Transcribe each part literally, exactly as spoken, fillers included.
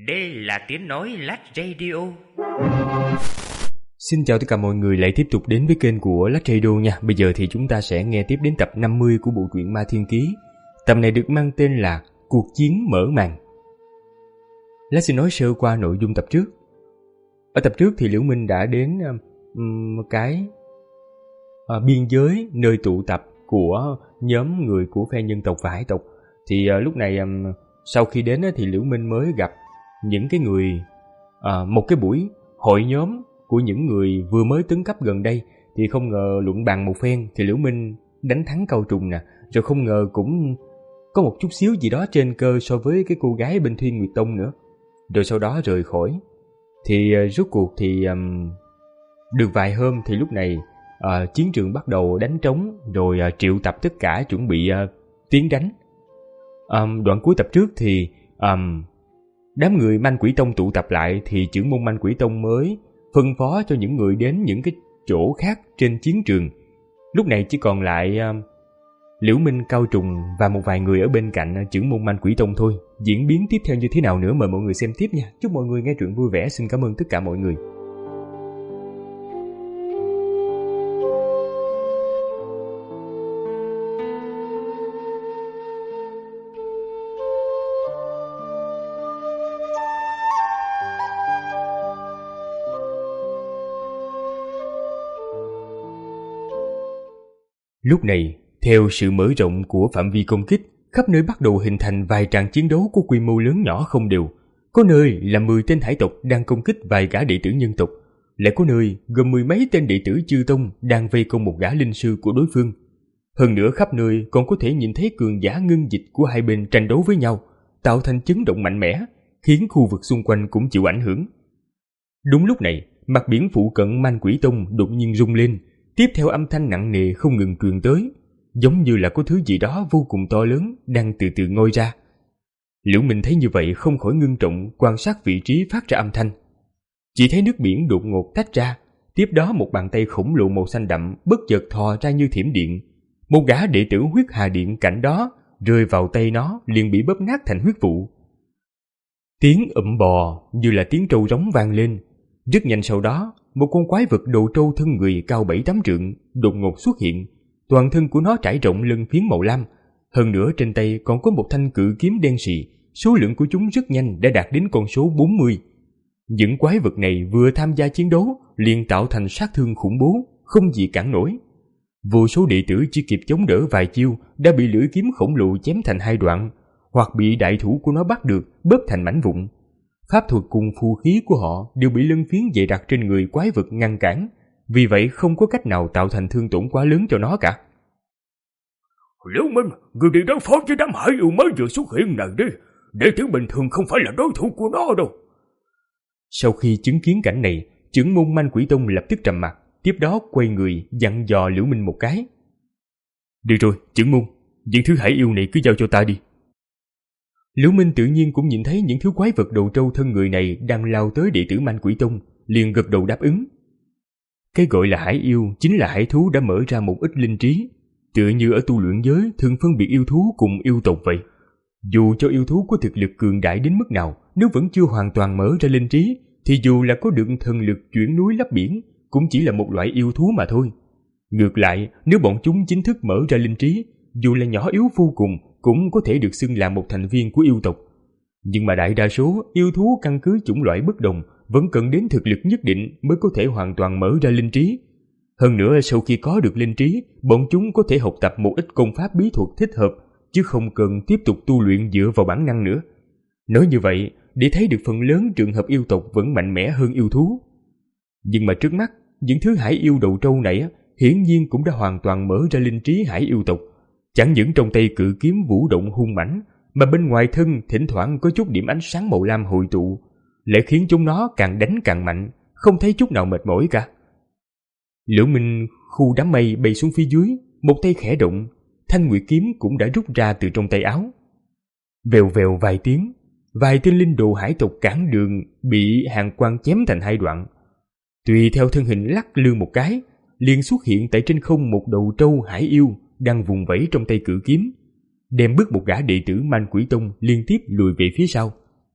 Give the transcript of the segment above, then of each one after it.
Đây là tiếng nói Lát Radio. Xin chào tất cả mọi người lại tiếp tục đến với kênh của Lát Radio nha. Bây giờ thì chúng ta sẽ nghe tiếp đến tập năm mươi của bộ truyện Ma Thiên Ký. Tập này được mang tên là Cuộc Chiến Mở Màn. Lát xin nói sơ qua nội dung tập trước. Ở tập trước thì Liễu Minh đã đến um, cái uh, biên giới nơi tụ tập của nhóm người của phe nhân tộc và hải tộc. Thì uh, lúc này um, sau khi đến uh, thì Liễu Minh mới gặp những cái người uh, một cái buổi hội nhóm của những người vừa mới tấn cấp gần đây. Thì không ngờ luận bàn một phen thì Liễu Minh đánh thắng Cao Trùng nè, rồi không ngờ cũng có một chút xíu gì đó trên cơ so với cái cô gái bên Thiên Nguyệt Tông nữa. Rồi sau đó rời khỏi. Thì uh, rốt cuộc thì um, được vài hôm thì lúc này uh, chiến trường bắt đầu đánh trống, rồi uh, triệu tập tất cả chuẩn bị uh, tiến đánh. Um, đoạn cuối tập trước thì um, đám người Manh Quỷ Tông tụ tập lại, thì trưởng môn Manh Quỷ Tông mới phân phó cho những người đến những cái chỗ khác trên chiến trường. Lúc này chỉ còn lại uh, Liễu Minh, Cao Trùng và một vài người ở bên cạnh trưởng môn Manh Quỷ Tông thôi. Diễn biến tiếp theo như thế nào nữa mời mọi người xem tiếp nha. Chúc mọi người nghe truyện vui vẻ. Xin cảm ơn tất cả mọi người. Lúc này, theo sự mở rộng của phạm vi công kích, khắp nơi bắt đầu hình thành vài tràng chiến đấu có quy mô lớn nhỏ không đều. Có nơi là mười tên hải tộc đang công kích vài gã đệ tử nhân tộc, lại có nơi gồm mười mấy tên đệ tử chư tông đang vây công một gã linh sư của đối phương. Hơn nữa khắp nơi còn có thể nhìn thấy cường giả ngưng dịch của hai bên tranh đấu với nhau, tạo thành chấn động mạnh mẽ, khiến khu vực xung quanh cũng chịu ảnh hưởng. Đúng lúc này, mặt biển phụ cận Manh Quỷ Tông đột nhiên rung lên, tiếp theo âm thanh nặng nề không ngừng truyền tới, giống như là có thứ gì đó vô cùng to lớn đang từ từ ngoi ra. Liễu Minh thấy như vậy không khỏi ngưng trọng quan sát vị trí phát ra âm thanh. Chỉ thấy nước biển đột ngột tách ra, tiếp đó một bàn tay khổng lồ màu xanh đậm bất chợt thò ra như thiểm điện. Một gã đệ tử huyết hà điện cạnh đó rơi vào tay nó liền bị bóp nát thành huyết vụ. Tiếng ậm bò như là tiếng trâu rống vang lên. Rất nhanh sau đó, một con quái vật đầu trâu thân người cao bảy tám trượng đột ngột xuất hiện. Toàn thân của nó trải rộng lân phiến màu lam, hơn nữa trên tay còn có một thanh cự kiếm đen sì, số lượng của chúng rất nhanh đã đạt đến con số bốn mươi. Những quái vật này vừa tham gia chiến đấu liền tạo thành sát thương khủng bố, không gì cản nổi. Vô số đệ tử chỉ kịp chống đỡ vài chiêu đã bị lưỡi kiếm khổng lồ chém thành hai đoạn, hoặc bị đại thủ của nó bắt được bóp thành mảnh vụn. Pháp thuật cùng phù khí của họ đều bị lân phiến dày đặc trên người quái vật ngăn cản, vì vậy không có cách nào tạo thành thương tổn quá lớn cho nó cả. Liễu Minh, người đi đối phó với đám hải yêu mới vừa xuất hiện này đi. Đệ tử bình thường không phải là đối thủ của nó đâu. Sau khi chứng kiến cảnh này, trưởng môn Manh Quỷ Tông lập tức trầm mặt, tiếp đó quay người dặn dò Liễu Minh một cái. Được rồi, trưởng môn, những thứ hải yêu này cứ giao cho ta đi. Liễu Minh tự nhiên cũng nhìn thấy những thứ quái vật đầu trâu thân người này đang lao tới đệ tử Manh Quỷ Tông, liền gật đầu đáp ứng. Cái gọi là hải yêu chính là hải thú đã mở ra một ít linh trí, tựa như ở tu luyện giới thường phân biệt yêu thú cùng yêu tộc vậy. Dù cho yêu thú có thực lực cường đại đến mức nào, nếu vẫn chưa hoàn toàn mở ra linh trí, thì dù là có được thần lực chuyển núi lấp biển, cũng chỉ là một loại yêu thú mà thôi. Ngược lại, nếu bọn chúng chính thức mở ra linh trí, dù là nhỏ yếu vô cùng, cũng có thể được xưng là một thành viên của yêu tộc. Nhưng mà đại đa số yêu thú căn cứ chủng loại bất đồng vẫn cần đến thực lực nhất định mới có thể hoàn toàn mở ra linh trí. Hơn nữa sau khi có được linh trí, bọn chúng có thể học tập một ít công pháp bí thuật thích hợp, chứ không cần tiếp tục tu luyện dựa vào bản năng nữa. Nói như vậy, để thấy được phần lớn trường hợp yêu tộc vẫn mạnh mẽ hơn yêu thú. Nhưng mà trước mắt, những thứ hải yêu đầu trâu này hiển nhiên cũng đã hoàn toàn mở ra linh trí hải yêu tộc. Chẳng những trong tay cự kiếm vũ động hung mãnh, mà bên ngoài thân thỉnh thoảng có chút điểm ánh sáng màu lam hội tụ, lại khiến chúng nó càng đánh càng mạnh, không thấy chút nào mệt mỏi cả. Liễu Minh khu đám mây bay xuống phía dưới, một tay khẽ động, thanh nguyệt kiếm cũng đã rút ra từ trong tay áo. Vèo vèo vài tiếng, vài tên linh đồ hải tộc cản đường bị hàng quang chém thành hai đoạn. Tùy theo thân hình lắc lư một cái, liền xuất hiện tại trên không một đầu trâu hải yêu đang vùng vẫy trong tay cự kiếm, đem bước một gã đệ tử Manh Quỷ Tông liên tiếp lùi về phía sau.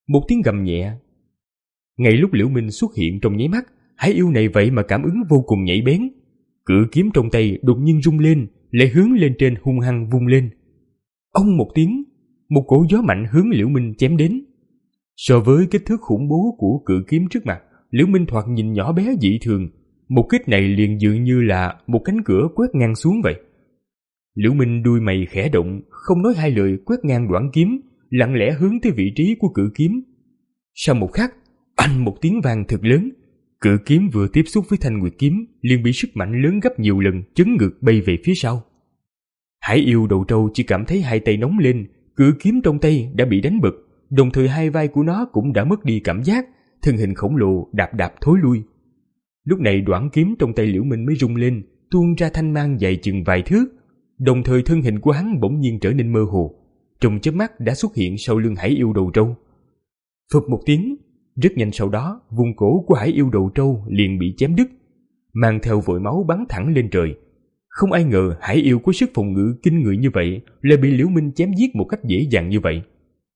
Một tiếng gầm nhẹ. Ngay lúc Liễu Minh xuất hiện trong nháy mắt, hải yêu này vậy mà cảm ứng vô cùng nhạy bén. Cự kiếm trong tay đột nhiên rung lên, lại hướng lên trên hung hăng vung lên. Ông một tiếng, một cổ gió mạnh hướng Liễu Minh chém đến. So với kích thước khủng bố của cự kiếm trước mặt, Liễu Minh thoạt nhìn nhỏ bé dị thường. Một kích này liền dường như là một cánh cửa quét ngang xuống vậy. Liễu Minh đuôi mày khẽ động, không nói hai lời quét ngang đoạn kiếm, lặng lẽ hướng tới vị trí của cự kiếm. Sau một khắc, anh một tiếng vang thật lớn, cự kiếm vừa tiếp xúc với thanh nguyệt kiếm liền bị sức mạnh lớn gấp nhiều lần chấn ngược bay về phía sau. Hải yêu đầu trâu chỉ cảm thấy hai tay nóng lên, cự kiếm trong tay đã bị đánh bật, đồng thời hai vai của nó cũng đã mất đi cảm giác, thân hình khổng lồ đạp đạp thối lui. Lúc này đoạn kiếm trong tay Liễu Minh mới rung lên, tuôn ra thanh mang dài chừng vài thước, đồng thời thân hình của hắn bỗng nhiên trở nên mơ hồ, trong chớp mắt đã xuất hiện sau lưng hải yêu đầu trâu. Phập một tiếng, rất nhanh sau đó, vùng cổ của hải yêu đầu trâu liền bị chém đứt, mang theo vội máu bắn thẳng lên trời. Không ai ngờ hải yêu có sức phòng ngự kinh người như vậy lại bị Liễu Minh chém giết một cách dễ dàng như vậy.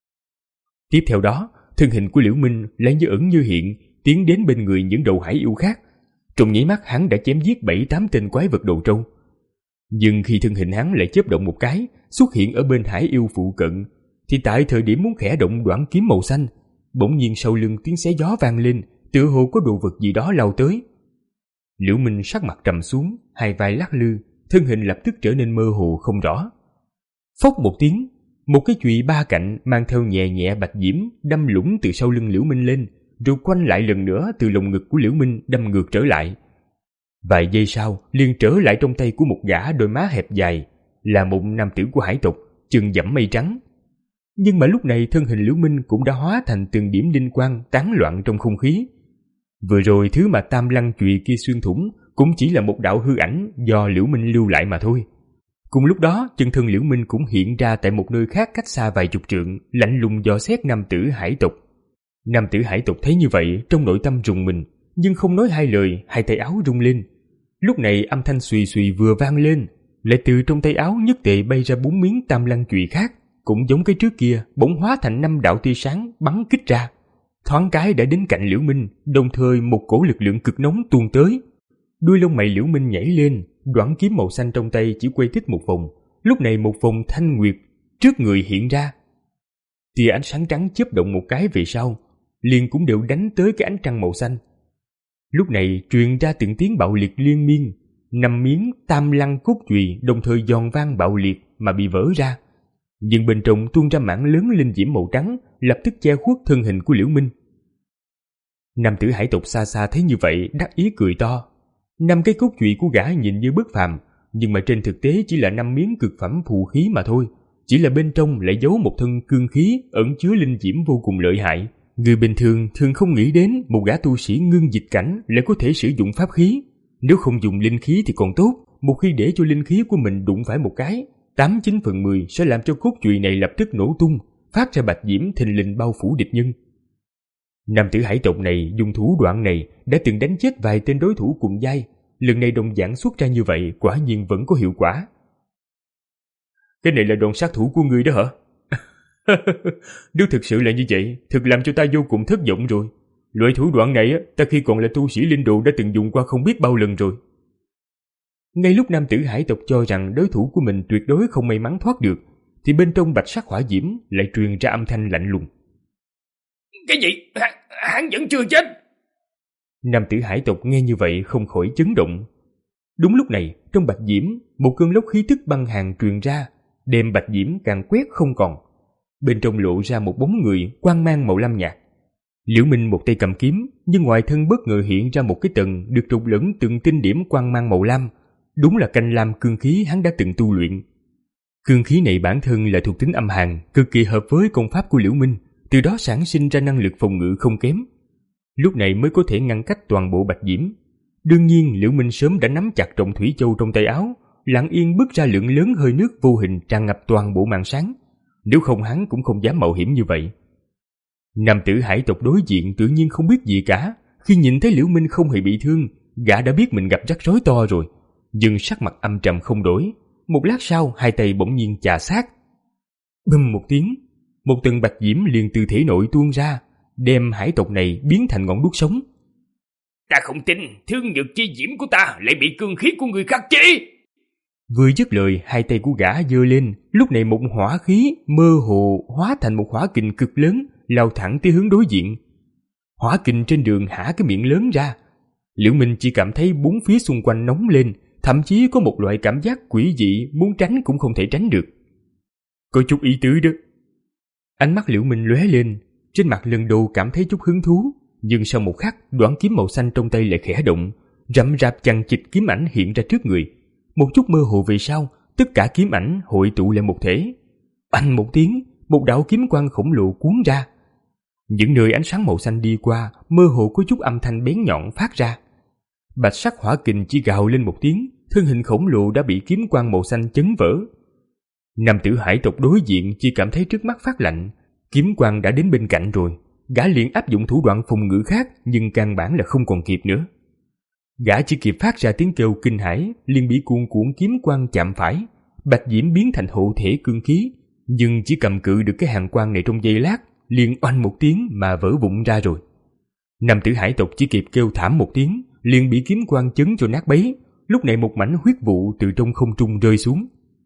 Tiếp theo đó, thân hình của Liễu Minh lại như ẩn như hiện, tiến đến bên người những đầu hải yêu khác. Trong nháy mắt hắn đã chém giết bảy tám tên quái vật đầu trâu. Nhưng khi thân hình hắn lại chớp động một cái, xuất hiện ở bên hải yêu phụ cận, thì tại thời điểm muốn khẽ động đoạn kiếm màu xanh, bỗng nhiên sau lưng tiếng xé gió vang lên, tựa hồ có đồ vật gì đó lao tới. Liễu Minh sắc mặt trầm xuống, hai vai lắc lư, thân hình lập tức trở nên mơ hồ không rõ. Phốc một tiếng, một cái chùy ba cạnh mang theo nhẹ nhẹ bạch diễm đâm lũng từ sau lưng Liễu Minh lên, rồi quanh lại lần nữa từ lồng ngực của Liễu Minh đâm ngược trở lại. Vài giây sau, liền trở lại trong tay của một gã đôi má hẹp dài, là một nam tử của hải tộc, chân dẫm mây trắng. Nhưng mà lúc này thân hình Liễu Minh cũng đã hóa thành từng điểm linh quang tán loạn trong không khí. Vừa rồi thứ mà tam lăng chùy kia xuyên thủng cũng chỉ là một đạo hư ảnh do Liễu Minh lưu lại mà thôi. Cùng lúc đó, chân thân Liễu Minh cũng hiện ra tại một nơi khác cách xa vài chục trượng, lạnh lùng dò xét nam tử hải tộc. Nam tử hải tộc thấy như vậy, trong nội tâm rùng mình, nhưng không nói hai lời, hai tay áo rung lên. Lúc này âm thanh xùy xùy vừa vang lên, lại từ trong tay áo nhất tề bay ra bốn miếng tam lăng chùy khác, cũng giống cái trước kia, bỗng hóa thành năm đạo tia sáng bắn kích ra. Thoáng cái đã đến cạnh Liễu Minh, đồng thời một cổ lực lượng cực nóng tuôn tới. Đuôi lông mày Liễu Minh nhảy lên, đoạn kiếm màu xanh trong tay chỉ quay tích một vòng. Lúc này một vòng thanh nguyệt trước người hiện ra. Tia ánh sáng trắng chớp động một cái về sau, liền cũng đều đánh tới cái ánh trăng màu xanh. Lúc này truyền ra từng tiếng bạo liệt liên miên, năm miếng tam lăng cốt chùy đồng thời giòn vang bạo liệt mà bị vỡ ra. Nhưng bên trong tuôn ra mảng lớn linh diễm màu trắng, lập tức che khuất thân hình của Liễu Minh. Nam tử hải tộc xa xa thấy như vậy đắc ý cười to. Năm cái cốt chùy của gã nhìn như bất phàm, nhưng mà trên thực tế chỉ là năm miếng cực phẩm phù khí mà thôi. Chỉ là bên trong lại giấu một thân cương khí ẩn chứa linh diễm vô cùng lợi hại. Người bình thường thường không nghĩ đến một gã tu sĩ ngưng dịch cảnh lại có thể sử dụng pháp khí. Nếu không dùng linh khí thì còn tốt, một khi để cho linh khí của mình đụng phải một cái, tám chín phần mười sẽ làm cho cốt chùy này lập tức nổ tung, phát ra bạch diễm thình lình bao phủ địch nhân. Nam tử hải tộc này dùng thủ đoạn này đã từng đánh chết vài tên đối thủ cùng giai, lần này đồng dạng xuất ra như vậy quả nhiên vẫn có hiệu quả. Cái này là đòn sát thủ của ngươi đó hả? Nếu thực sự là như vậy, thực làm cho ta vô cùng thất vọng rồi. Loại thủ đoạn này ta khi còn là tu sĩ linh đồ đã từng dùng qua không biết bao lần rồi. Ngay lúc nam tử hải tộc cho rằng đối thủ của mình tuyệt đối không may mắn thoát được, thì bên trong bạch sắc hỏa diễm lại truyền ra âm thanh lạnh lùng. Cái gì? Hắn, hắn vẫn chưa chết. Nam tử hải tộc nghe như vậy không khỏi chấn động. Đúng lúc này, trong bạch diễm, một cơn lốc khí tức băng hàn truyền ra, đem bạch diễm càng quét không còn. Bên trong lộ ra một bóng người quang mang màu lam nhạt. Liễu Minh một tay cầm kiếm, nhưng ngoài thân bất ngờ hiện ra một cái tầng được trộn lẫn từng tinh điểm quang mang màu lam. Đúng là canh lam cương khí hắn đã từng tu luyện. Cương khí này bản thân là thuộc tính âm hàn, cực kỳ hợp với công pháp của Liễu Minh, từ đó sản sinh ra năng lực phòng ngự không kém. Lúc này mới có thể ngăn cách toàn bộ bạch diễm. Đương nhiên Liễu Minh sớm đã nắm chặt trọng thủy châu trong tay áo, lặng yên bước ra lượng lớn hơi nước vô hình tràn ngập toàn bộ màn sáng. Nếu không hắn cũng không dám mạo hiểm như vậy. Nam tử hải tộc đối diện tự nhiên không biết gì cả. Khi nhìn thấy Liễu Minh không hề bị thương, gã đã biết mình gặp rắc rối to rồi, nhưng sắc mặt âm trầm không đổi. Một lát sau hai tay bỗng nhiên chà sát. Bùm một tiếng, một tầng bạch diễm liền từ thể nội tuôn ra, đem hải tộc này biến thành ngọn đuốc sống. Ta không tin thương nhược chi diễm của ta lại bị cương khí của người khắc chế. Vừa dứt lời, hai tay của gã giơ lên, lúc này một hỏa khí mơ hồ hóa thành một hỏa kình cực lớn lao thẳng tới hướng đối diện. Hỏa kình trên đường hả cái miệng lớn ra. Liễu Minh chỉ cảm thấy bốn phía xung quanh nóng lên, thậm chí có một loại cảm giác quỷ dị muốn tránh cũng không thể tránh được. Có chút ý tứ đó. Ánh mắt Liễu Minh lóe lên, trên mặt lần đầu cảm thấy chút hứng thú, nhưng sau một khắc, đoạn kiếm màu xanh trong tay lại khẽ động, rậm rạp chằng chịt kiếm ảnh hiện ra trước người. Một chút mơ hồ về sau, tất cả kiếm ảnh hội tụ lại một thể. Oanh một tiếng, một đạo kiếm quang khổng lồ cuốn ra. Những nơi ánh sáng màu xanh đi qua, mơ hồ có chút âm thanh bén nhọn phát ra. Bạch sắc hỏa kình chỉ gào lên một tiếng, thân hình khổng lồ đã bị kiếm quang màu xanh chấn vỡ. Nam tử hải tộc đối diện chỉ cảm thấy trước mắt phát lạnh, kiếm quang đã đến bên cạnh rồi, gã liền áp dụng thủ đoạn phòng ngự khác, nhưng căn bản là không còn kịp nữa. Gã chỉ kịp phát ra tiếng kêu kinh hãi, liền bị cuồn cuộn kiếm quang chạm phải, bạch diễm biến thành hộ thể cương khí, nhưng chỉ cầm cự được cái hàng quang này trong giây lát, liền oanh một tiếng mà vỡ vụn ra rồi. Nam tử hải tộc chỉ kịp kêu thảm một tiếng, liền bị kiếm quang chấn cho nát bấy. Lúc này một mảnh huyết vụ từ trong không trung rơi xuống.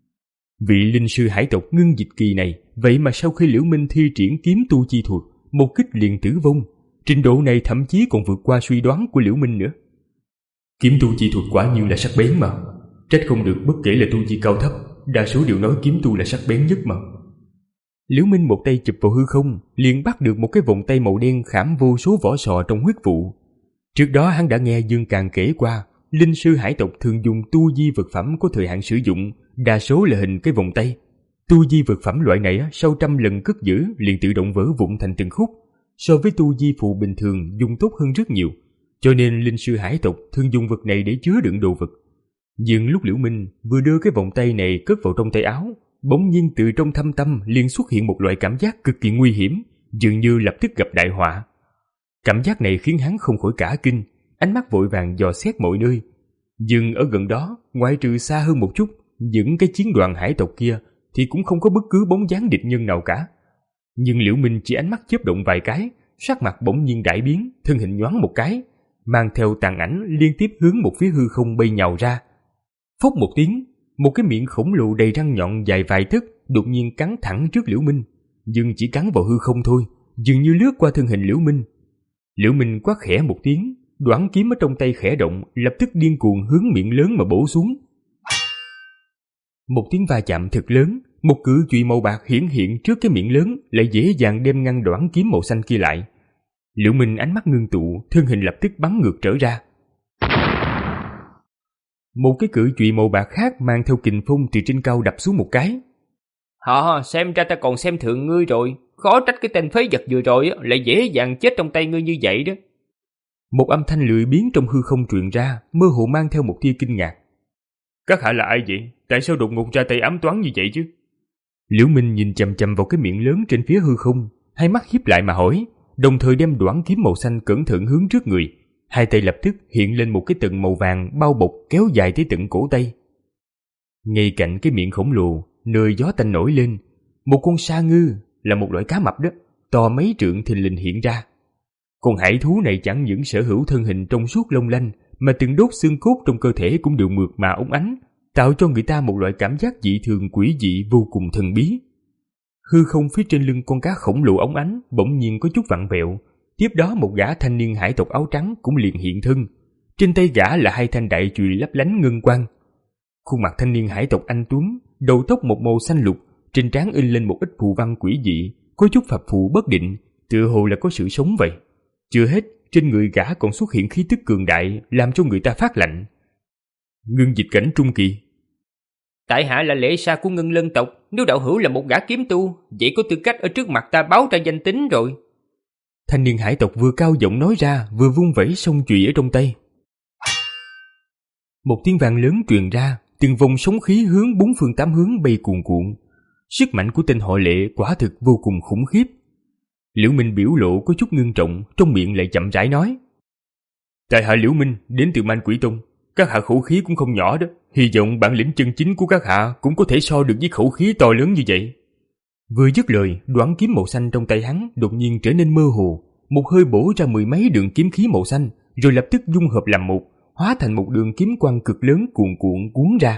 Vị linh sư hải tộc ngưng dịch kỳ này, vậy mà sau khi Liễu Minh thi triển kiếm tu chi thuật, một kích liền tử vong. Trình độ này thậm chí còn vượt qua suy đoán của Liễu Minh nữa. Kiếm tu chi thuật quả nhiên là sắc bén mà, trách không được bất kể là tu vi cao thấp, đa số đều nói kiếm tu là sắc bén nhất mà. Liễu Minh một tay chụp vào hư không, liền bắt được một cái vòng tay màu đen khảm vô số vỏ sò trong huyết vụ. Trước đó hắn đã nghe Dương Càn kể qua, linh sư hải tộc thường dùng tu di vật phẩm có thời hạn sử dụng, đa số là hình cái vòng tay. Tu di vật phẩm loại này sau trăm lần cất giữ liền tự động vỡ vụn thành từng khúc, so với tu di phù bình thường dùng tốt hơn rất nhiều, cho nên linh sư hải tộc thường dùng vật này để chứa đựng đồ vật. Nhưng lúc Liễu Minh vừa đưa cái vòng tay này cất vào trong tay áo, bỗng nhiên từ trong thâm tâm liền xuất hiện một loại cảm giác cực kỳ nguy hiểm, dường như lập tức gặp đại họa. Cảm giác này khiến hắn không khỏi cả kinh, ánh mắt vội vàng dò xét mọi nơi. Nhưng ở gần đó, ngoại trừ xa hơn một chút, những cái chiến đoàn hải tộc kia thì cũng không có bất cứ bóng dáng địch nhân nào cả. Nhưng Liễu Minh chỉ ánh mắt chớp động vài cái, sắc mặt bỗng nhiên đại biến, thân hình nhoáng một cái, mang theo tàn ảnh liên tiếp hướng một phía hư không bay nhào ra. Phốc một tiếng, một cái miệng khổng lồ đầy răng nhọn dài vài tấc đột nhiên cắn thẳng trước Liễu Minh, nhưng chỉ cắn vào hư không thôi, dường như lướt qua thân hình Liễu Minh. Liễu Minh quát khẽ một tiếng, đoản kiếm ở trong tay khẽ động, lập tức điên cuồng hướng miệng lớn mà bổ xuống. Một tiếng va chạm thật lớn, một cự chùy màu bạc hiển hiện trước cái miệng lớn, lại dễ dàng đem ngăn đoản kiếm màu xanh kia lại. Liễu Minh ánh mắt ngưng tụ, thân hình lập tức bắn ngược trở ra. Một cái cự chùy màu bạc khác mang theo kình phong từ trên cao đập xuống một cái. Họ xem ra ta còn xem thường ngươi rồi, khó trách cái tên phế vật vừa rồi lại dễ dàng chết trong tay ngươi như vậy đó. Một âm thanh lười biếng trong hư không truyền ra, mơ hồ mang theo một tia kinh ngạc. Các hạ là ai vậy? Tại sao đột ngột ra tay ám toán như vậy chứ? Liễu Minh nhìn chằm chằm vào cái miệng lớn trên phía hư không, hai mắt híp lại mà hỏi, đồng thời đem đoản kiếm màu xanh cẩn thận hướng trước người. Hai tay lập tức hiện lên một cái tầng màu vàng bao bọc kéo dài tới tận cổ tay. Ngay cạnh cái miệng khổng lồ, nơi gió tanh nổi lên, một con sa ngư, là một loại cá mập đó, to mấy trượng thình lình hiện ra. Con hải thú này chẳng những sở hữu thân hình trong suốt long lanh, mà từng đốt xương cốt trong cơ thể cũng đều mượt mà óng ánh, tạo cho người ta một loại cảm giác dị thường quỷ dị vô cùng thần bí. Hư không phía trên lưng con cá khổng lồ óng ánh bỗng nhiên có chút vặn vẹo. Tiếp đó một gã thanh niên hải tộc áo trắng cũng liền hiện thân. Trên tay gã là hai thanh đại chùy lấp lánh ngân quang. Khuôn mặt thanh niên hải tộc anh tuấn, đầu tóc một màu xanh lục, trên trán in lên một ít phù văn quỷ dị, có chút phập phù bất định, tựa hồ là có sự sống vậy. Chưa hết, trên người gã còn xuất hiện khí tức cường đại, làm cho người ta phát lạnh. Ngưng dịch cảnh trung kỳ. Tại hạ là lễ sa của Ngân Lân tộc, nếu đạo hữu là một gã kiếm tu, vậy có tư cách ở trước mặt ta báo ra danh tính rồi. Thanh niên hải tộc vừa cao giọng nói ra, vừa vung vẩy song chùy ở trong tay. Một tiếng vang lớn truyền ra, từng vòng sóng khí hướng bốn phương tám hướng bay cuồn cuộn. Sức mạnh của tên họ Lệ quả thực vô cùng khủng khiếp. Liễu Minh biểu lộ có chút ngưng trọng, trong miệng lại chậm rãi nói: Tại hạ Liễu Minh đến từ Man Quỷ Tông, các hạ khẩu khí cũng không nhỏ đó, hy vọng bản lĩnh chân chính của các hạ cũng có thể so được với khẩu khí to lớn như vậy. Vừa dứt lời, đoạn kiếm màu xanh trong tay hắn đột nhiên trở nên mơ hồ, một hơi bổ ra mười mấy đường kiếm khí màu xanh, rồi lập tức dung hợp làm một, hóa thành một đường kiếm quang cực lớn cuồn cuộn cuốn ra.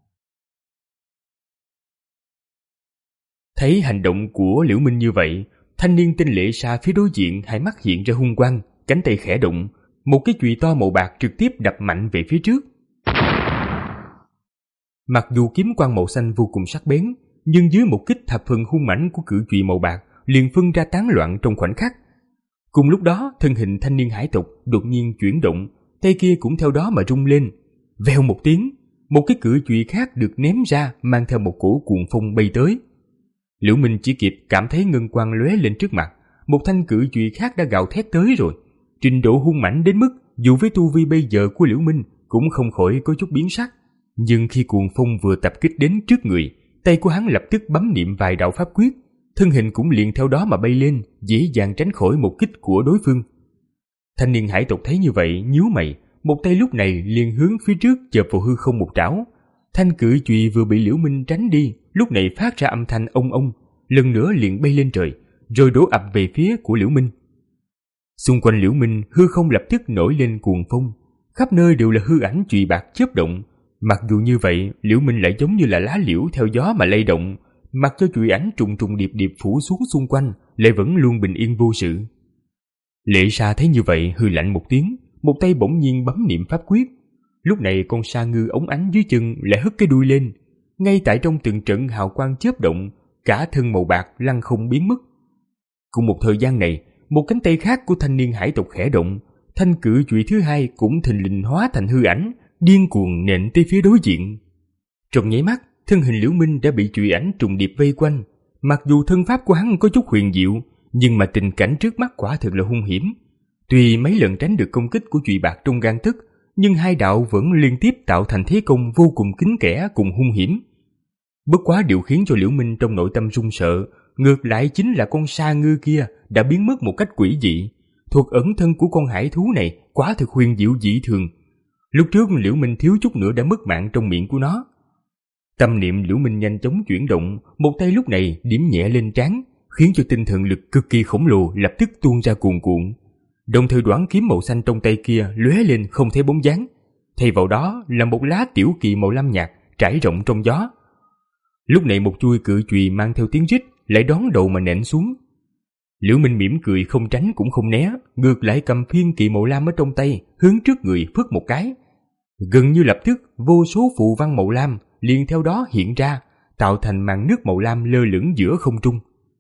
Thấy hành động của Liễu Minh như vậy, thanh niên tên Lệ Sa phía đối diện hai mắt hiện ra hung quang, cánh tay khẽ động, một cái chùy to màu bạc trực tiếp đập mạnh về phía trước. Mặc dù kiếm quang màu xanh vô cùng sắc bén, nhưng dưới một kích thập phần hung mãnh của cự chùy màu bạc liền phân ra tán loạn trong khoảnh khắc. Cùng lúc đó, thân hình thanh niên hải tộc đột nhiên chuyển động, tay kia cũng theo đó mà rung lên. Vèo một tiếng, một cái cự chùy khác được ném ra mang theo một cổ cuồng phong bay tới. Liễu Minh chỉ kịp cảm thấy ngân quang lóe lên trước mặt, một thanh cự chùy khác đã gào thét tới rồi. Trình độ hung mãnh đến mức dù với tu vi bây giờ của Liễu Minh cũng không khỏi có chút biến sắc. Nhưng khi cuồng phong vừa tập kích đến trước người, tay của hắn lập tức bấm niệm vài đạo pháp quyết, thân hình cũng liền theo đó mà bay lên, dễ dàng tránh khỏi một kích của đối phương. Thanh niên hải tộc thấy như vậy, nhíu mày, một tay lúc này liền hướng phía trước chộp vào hư không một trảo. Thanh cự chùy vừa bị Liễu Minh tránh đi, lúc này phát ra âm thanh ông ông, lần nữa liền bay lên trời, rồi đổ ập về phía của Liễu Minh. Xung quanh Liễu Minh, hư không lập tức nổi lên cuồng phong, khắp nơi đều là hư ảnh chùy bạc chớp động. Mặc dù như vậy, Liễu Minh lại giống như là lá liễu theo gió mà lay động, mặc cho chùy ảnh trùng trùng điệp điệp phủ xuống xung quanh, lại vẫn luôn bình yên vô sự. Lệ Sa thấy như vậy hừ lạnh một tiếng, một tay bỗng nhiên bấm niệm pháp quyết. Lúc này con sa ngư ống ánh dưới chân lại hất cái đuôi lên, ngay tại trong từng trận hào quang chớp động, cả thân màu bạc lăng không biến mất. Cùng một thời gian này, một cánh tay khác của thanh niên hải tộc khẽ động, thanh cự chùy thứ hai cũng thình lình hóa thành hư ảnh, điên cuồng nện tới phía đối diện. Trong nháy mắt, thân hình Liễu Minh đã bị chùy ảnh trùng điệp vây quanh. Mặc dù thân pháp của hắn có chút huyền diệu, nhưng mà tình cảnh trước mắt quả thực là hung hiểm. Tuy mấy lần tránh được công kích của chùy bạc trong gang tấc, nhưng hai đạo vẫn liên tiếp tạo thành thế công vô cùng kín kẽ cùng hung hiểm. Bất quá điều khiến cho Liễu Minh trong nội tâm run sợ, ngược lại chính là con sa ngư kia đã biến mất một cách quỷ dị. Thuật ẩn thân của con hải thú này quả thực huyền diệu dị thường. Lúc trước Liễu Minh thiếu chút nữa đã mất mạng trong miệng của nó. Tâm niệm Liễu Minh nhanh chóng chuyển động, một tay lúc này điểm nhẹ lên trán, khiến cho tinh thần lực cực kỳ khổng lồ lập tức tuôn ra cuồn cuộn. Đồng thời đoản kiếm màu xanh trong tay kia lóe lên không thấy bóng dáng, thay vào đó là một lá tiểu kỳ màu lam nhạt trải rộng trong gió. Lúc này một chuôi cự chùy mang theo tiếng rít lại đón đầu mà nện xuống. Liễu Minh mỉm cười không tránh cũng không né, ngược lại cầm phiên kỳ màu lam ở trong tay hướng trước người phất một cái. Gần như lập tức vô số phù văn màu lam liền theo đó hiện ra, tạo thành màn nước màu lam lơ lửng giữa không trung.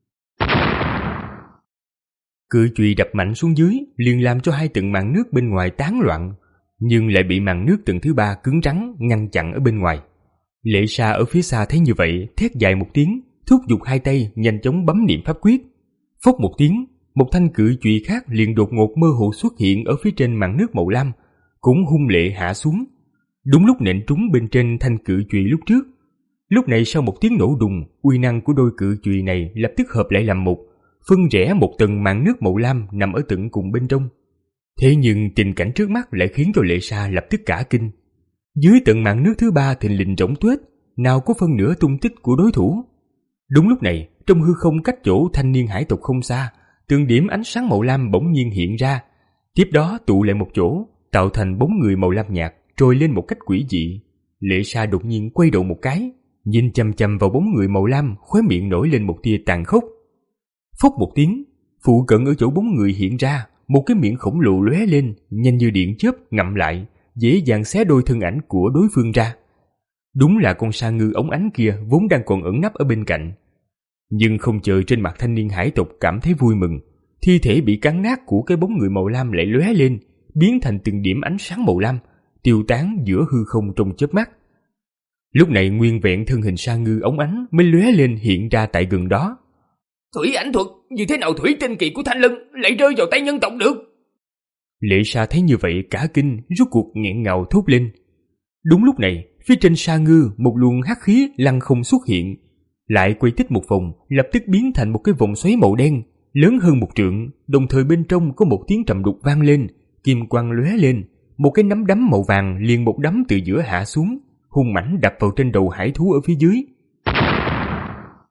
Cự chùy đập mạnh xuống dưới liền làm cho hai tầng màn nước bên ngoài tán loạn, nhưng lại bị màn nước tầng thứ ba cứng rắn ngăn chặn ở bên ngoài. Lệ Sa ở phía xa thấy như vậy, thét dài một tiếng, thúc giục hai tay nhanh chóng bấm niệm pháp quyết. Phốc một tiếng, một thanh cự chùy khác liền đột ngột mơ hồ xuất hiện ở phía trên màn nước màu lam, cũng hung lệ hạ xuống, đúng lúc nện trúng bên trên thanh cự chùy lúc trước. Lúc này sau một tiếng nổ đùng, uy năng của đôi cự chùy này lập tức hợp lại làm một, phân rẽ một tầng màn nước màu lam nằm ở tận cùng bên trong. Thế nhưng tình cảnh trước mắt lại khiến cho Lệ Sa lập tức cả kinh. Dưới tầng màn nước thứ ba thình lình rỗng tuếch, nào có phân nửa tung tích của đối thủ. Đúng lúc này, trong hư không cách chỗ thanh niên hải tộc không xa, từng điểm ánh sáng màu lam bỗng nhiên hiện ra, tiếp đó tụ lại một chỗ, tạo thành bóng người màu lam nhạt trồi lên một cách quỷ dị. Lệ Sa đột nhiên quay đầu một cái, nhìn chằm chằm vào bóng người màu lam, khóe miệng nổi lên một tia tàn khốc. Phốc một tiếng, phụ cận ở chỗ bóng người hiện ra một cái miệng khổng lồ lóe lên, nhanh như điện chớp ngậm lại, dễ dàng xé đôi thân ảnh của đối phương ra. Đúng là con sa ngư ống ánh kia vốn đang còn ẩn nấp ở bên cạnh. Nhưng không chờ trên mặt thanh niên hải tộc cảm thấy vui mừng, thi thể bị cắn nát của cái bóng người màu lam lại lóe lên, biến thành từng điểm ánh sáng màu lam, tiêu tán giữa hư không trong chớp mắt. Lúc này nguyên vẹn thân hình sa ngư ống ánh mới lóe lên hiện ra tại gần đó. Thủy ảnh thuật, như thế nào thủy tinh kỳ của Thanh Lân lại rơi vào tay nhân tộc được? Lệ Sa thấy như vậy cả kinh, rốt cuộc nghẹn ngào thốt lên. Đúng lúc này, phía trên sa ngư một luồng hắc khí lăng không xuất hiện, lại quay tích một vòng, lập tức biến thành một cái vòng xoáy màu đen, lớn hơn một trượng, đồng thời bên trong có một tiếng trầm đục vang lên, kim quang lóe lên, một cái nắm đấm màu vàng liền một đấm từ giữa hạ xuống, hung mãnh đập vào trên đầu hải thú ở phía dưới.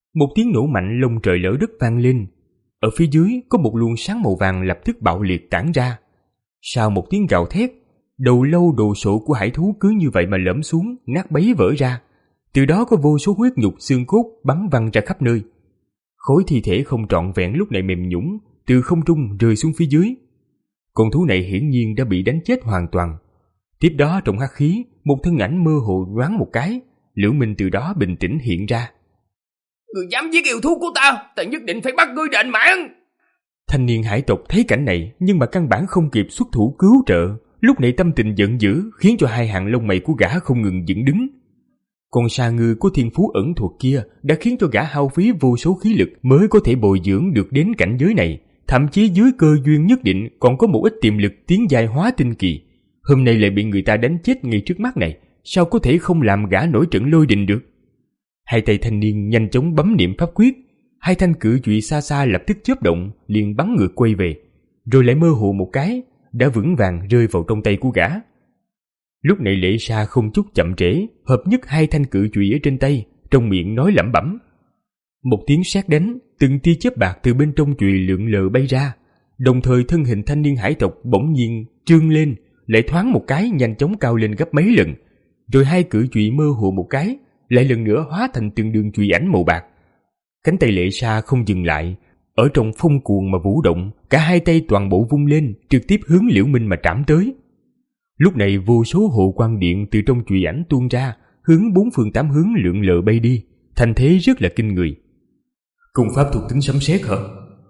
Một tiếng nổ mạnh lông trời lỡ đất vang lên. Ở phía dưới có một luồng sáng màu vàng lập tức bạo liệt tản ra. Sau một tiếng gào thét, đầu lâu đồ sộ của hải thú cứ như vậy mà lõm xuống, nát bấy vỡ ra. Từ đó có vô số huyết nhục xương cốt bắn văng ra khắp nơi. Khối thi thể không trọn vẹn lúc này mềm nhũn từ không trung rơi xuống phía dưới. Con thú này hiển nhiên đã bị đánh chết hoàn toàn. Tiếp đó trong hắc khí, một thân ảnh mơ hồ nhoáng một cái, Liễu Minh từ đó bình tĩnh hiện ra. Ngươi dám giết yêu thú của ta, ta nhất định phải bắt ngươi đền mạng. Thanh niên hải tộc thấy cảnh này nhưng mà căn bản không kịp xuất thủ cứu trợ, lúc này tâm tình giận dữ khiến cho hai hàng lông mày của gã không ngừng dựng đứng. Con sa ngư của thiên phú ẩn thuật kia đã khiến cho gã hao phí vô số khí lực mới có thể bồi dưỡng được đến cảnh giới này, thậm chí dưới cơ duyên nhất định còn có một ít tiềm lực tiến giai hóa tinh kỳ. Hôm nay lại bị người ta đánh chết ngay trước mắt này, sao có thể không làm gã nổi trận lôi đình được? Hai tay thanh niên nhanh chóng bấm niệm pháp quyết, hai thanh cự chùy xa xa lập tức chớp động, liền bắn ngược quay về, rồi lại mơ hồ một cái, đã vững vàng rơi vào trong tay của gã. Lúc này Lệ Sa không chút chậm trễ, hợp nhất hai thanh cự chùy ở trên tay, trong miệng nói lẩm bẩm. Một tiếng sét đánh, từng tia chớp bạc từ bên trong chùy lượn lờ bay ra, đồng thời thân hình thanh niên hải tộc bỗng nhiên trương lên, lại thoáng một cái nhanh chóng cao lên gấp mấy lần, rồi hai cự chùy mơ hồ một cái, lại lần nữa hóa thành từng đường chùy ảnh màu bạc. Cánh tay Lệ Sa không dừng lại, ở trong phong cuồng mà vũ động, cả hai tay toàn bộ vung lên, trực tiếp hướng Liễu Minh mà trảm tới. Lúc này vô số hộ quang điện từ trong chùy ảnh tuôn ra, hướng bốn phương tám hướng lượn lờ bay đi, thành thế rất là kinh người. Công pháp thuộc tính sấm sét hả?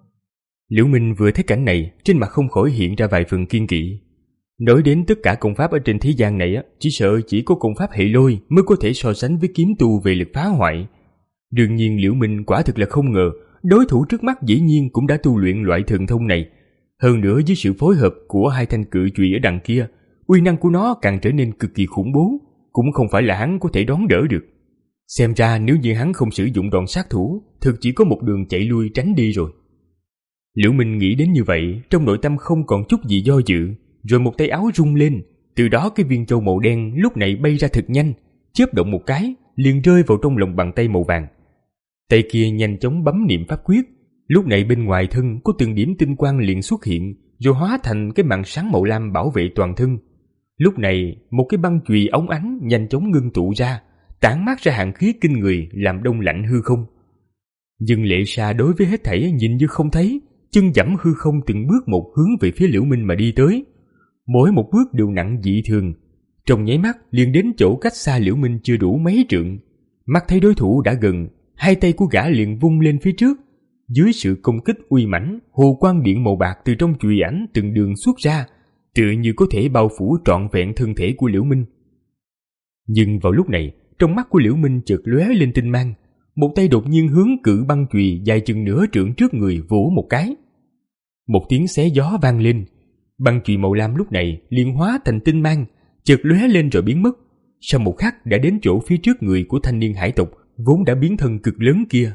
Liễu Minh vừa thấy cảnh này, trên mặt không khỏi hiện ra vài phần kiên kỵ. Nói đến tất cả công pháp ở trên thế gian này, chỉ sợ chỉ có công pháp hệ lôi mới có thể so sánh với kiếm tu về lực phá hoại. Đương nhiên Liễu Minh quả thực là không ngờ, đối thủ trước mắt dĩ nhiên cũng đã tu luyện loại thần thông này. Hơn nữa với sự phối hợp của hai thanh cự chùy ở đằng kia, uy năng của nó càng trở nên cực kỳ khủng bố, cũng không phải là hắn có thể đón đỡ được. Xem ra nếu như hắn không sử dụng đòn sát thủ, thực chỉ có một đường chạy lui tránh đi rồi. Liễu Minh nghĩ đến như vậy, trong nội tâm không còn chút gì do dự, rồi một tay áo rung lên, từ đó cái viên châu màu đen lúc này bay ra thật nhanh, chớp động một cái, liền rơi vào trong lòng bàn tay màu vàng. Tay kia nhanh chóng bấm niệm pháp quyết, lúc này bên ngoài thân có từng điểm tinh quang liền xuất hiện, rồi hóa thành cái màn sáng màu lam bảo vệ toàn thân. Lúc này, một cái băng chùy óng ánh nhanh chóng ngưng tụ ra, tản mát ra hàn khí kinh người làm đông lạnh hư không. Nhưng Lệ Sa đối với hết thảy nhìn như không thấy, chân giẫm hư không từng bước một hướng về phía Liễu Minh mà đi tới. Mỗi một bước đều nặng dị thường, trong nháy mắt liền đến chỗ cách xa Liễu Minh chưa đủ mấy trượng. Mắt thấy đối thủ đã gần, hai tay của gã liền vung lên phía trước. Dưới sự công kích uy mãnh, hồ quang điện màu bạc từ trong chùy ảnh từng đường xuất ra, tựa như có thể bao phủ trọn vẹn thân thể của Liễu Minh. Nhưng vào lúc này, trong mắt của Liễu Minh chợt lóe lên tinh mang, một tay đột nhiên hướng cự băng chùy dài chừng nửa trượng trước người vỗ một cái. Một tiếng xé gió vang lên, băng chùy màu lam lúc này liền hóa thành tinh mang, chợt lóe lên rồi biến mất. Sau một khắc đã đến chỗ phía trước người của thanh niên hải tộc vốn đã biến thân cực lớn kia.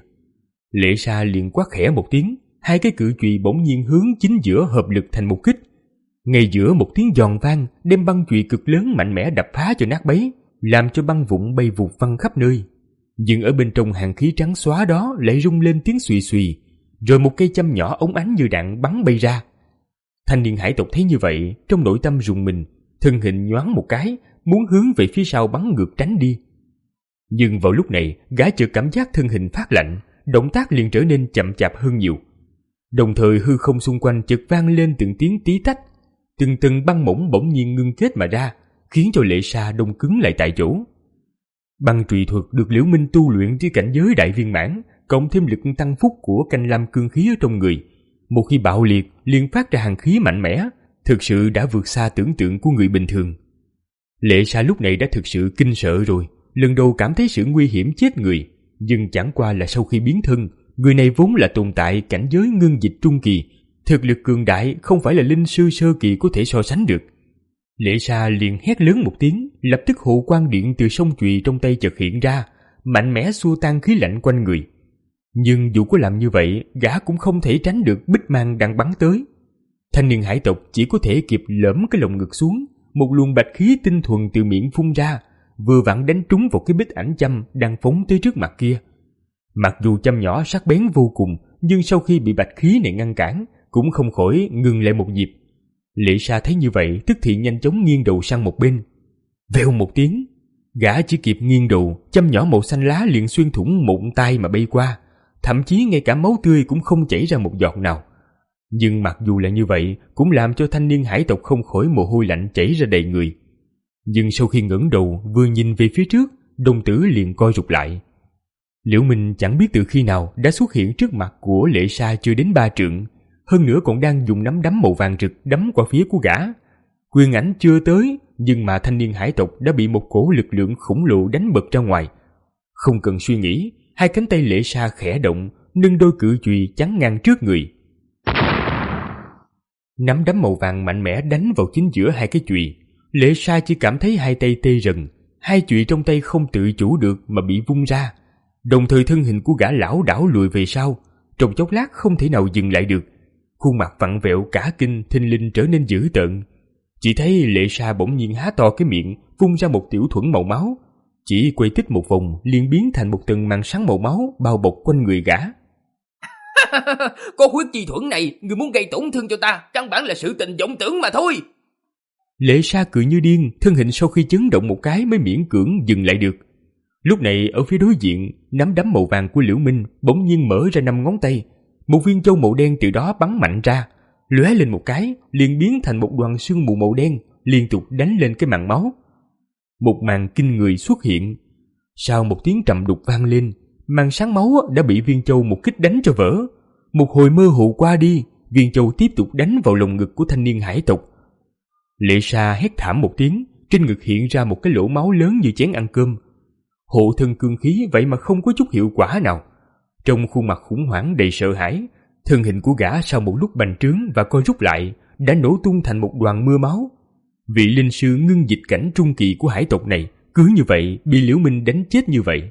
Lệ Sa liền quát khẽ một tiếng, hai cái cự chùy bỗng nhiên hướng chính giữa hợp lực thành một kích. Ngay giữa một tiếng giòn vang, đem băng chùy cực lớn mạnh mẽ đập phá cho nát bấy, làm cho băng vụn bay vụt văng khắp nơi. Nhưng ở bên trong hàng khí trắng xóa đó lại rung lên tiếng xùy xùy, rồi một cây châm nhỏ óng ánh như đạn bắn bay ra. Thanh niên hải tộc thấy như vậy, trong nội tâm rùng mình, thân hình nhoáng một cái, muốn hướng về phía sau bắn ngược tránh đi. Nhưng vào lúc này, gã chợt cảm giác thân hình phát lạnh, động tác liền trở nên chậm chạp hơn nhiều. Đồng thời hư không xung quanh chợt vang lên từng tiếng tí tách, từng từng băng mỏng bỗng nhiên ngưng kết mà ra, khiến cho Lệ Sa đông cứng lại tại chỗ. Băng trùy thuật được Liễu Minh tu luyện dưới cảnh giới đại viên mãn, cộng thêm lực tăng phúc của canh lam cương khí ở trong người, một khi bạo liệt liền phát ra hàn khí mạnh mẽ, thực sự đã vượt xa tưởng tượng của người bình thường. Lệ Sa lúc này đã thực sự kinh sợ rồi, lần đầu cảm thấy sự nguy hiểm chết người, nhưng chẳng qua là sau khi biến thân, người này vốn là tồn tại cảnh giới ngưng dịch trung kỳ, thực lực cường đại không phải là linh sư sơ kỳ có thể so sánh được. Lệ Sa liền hét lớn một tiếng, lập tức hộ quang điện từ sông chùy trong tay chợt hiện ra, mạnh mẽ xua tan khí lạnh quanh người. Nhưng dù có làm như vậy, gã cũng không thể tránh được bích mang đang bắn tới. Thanh niên hải tộc chỉ có thể kịp lõm cái lồng ngực xuống, một luồng bạch khí tinh thuần từ miệng phun ra, vừa vặn đánh trúng vào cái bích ảnh châm đang phóng tới trước mặt kia. Mặc dù châm nhỏ sắc bén vô cùng, nhưng sau khi bị bạch khí này ngăn cản, cũng không khỏi ngừng lại một nhịp. Lệ Sa thấy như vậy, tức thì nhanh chóng nghiêng đầu sang một bên. Vèo một tiếng, gã chỉ kịp nghiêng đầu, châm nhỏ màu xanh lá liền xuyên thủng mụn tay mà bay qua, thậm chí ngay cả máu tươi cũng không chảy ra một giọt nào. Nhưng mặc dù là như vậy, cũng làm cho thanh niên hải tộc không khỏi mồ hôi lạnh chảy ra đầy người. Nhưng sau khi ngẩng đầu vừa nhìn về phía trước, đồng tử liền co rụt lại. Liễu Minh chẳng biết từ khi nào đã xuất hiện trước mặt của Lệ Sa chưa đến ba trượng, hơn nữa còn đang dùng nắm đấm màu vàng rực đấm qua phía của gã. Quyền ảnh chưa tới, nhưng mà thanh niên hải tộc đã bị một cổ lực lượng khổng lồ đánh bật ra ngoài. Không cần suy nghĩ, hai cánh tay Lệ Sa khẽ động, nâng đôi cự chùy chắn ngang trước người. Nắm đấm màu vàng mạnh mẽ đánh vào chính giữa hai cái chùy. Lệ Sa chỉ cảm thấy hai tay tê rần, hai chùy trong tay không tự chủ được mà bị vung ra. Đồng thời thân hình của gã lão đảo lùi về sau, trong chốc lát không thể nào dừng lại được. Khuôn mặt vặn vẹo cả kinh thình lình trở nên dữ tợn. Chỉ thấy Lệ Sa bỗng nhiên há to cái miệng, phun ra một tiểu thuẫn màu máu. Chỉ quay tích một vòng liền biến thành một tầng màn sáng màu máu bao bọc quanh người gã. Có huyết chi thuẫn này, người muốn gây tổn thương cho ta, căn bản là sự tình vọng tưởng mà thôi. Lệ Sa cười như điên, thân hình sau khi chấn động một cái mới miễn cưỡng dừng lại được. Lúc này ở phía đối diện, nắm đấm màu vàng của Liễu Minh bỗng nhiên mở ra năm ngón tay, một viên châu màu đen từ đó bắn mạnh ra, lóe lên một cái liền biến thành một đoàn sương mù màu đen, liên tục đánh lên cái màn máu. Một màn kinh người xuất hiện. Sau một tiếng trầm đục vang lên, màn sáng máu đã bị viên châu một kích đánh cho vỡ. Một hồi mơ hồ qua đi, viên châu tiếp tục đánh vào lồng ngực của thanh niên hải tộc. Lệ Sa hét thảm một tiếng, trên ngực hiện ra một cái lỗ máu lớn như chén ăn cơm. Hộ thân cương khí vậy mà không có chút hiệu quả nào. Trong khuôn mặt khủng hoảng đầy sợ hãi, thân hình của gã sau một lúc bành trướng và co rút lại đã nổ tung thành một đoàn mưa máu. Vị linh sư ngưng dịch cảnh trung kỳ của hải tộc này cứ như vậy bị Liễu Minh đánh chết như vậy.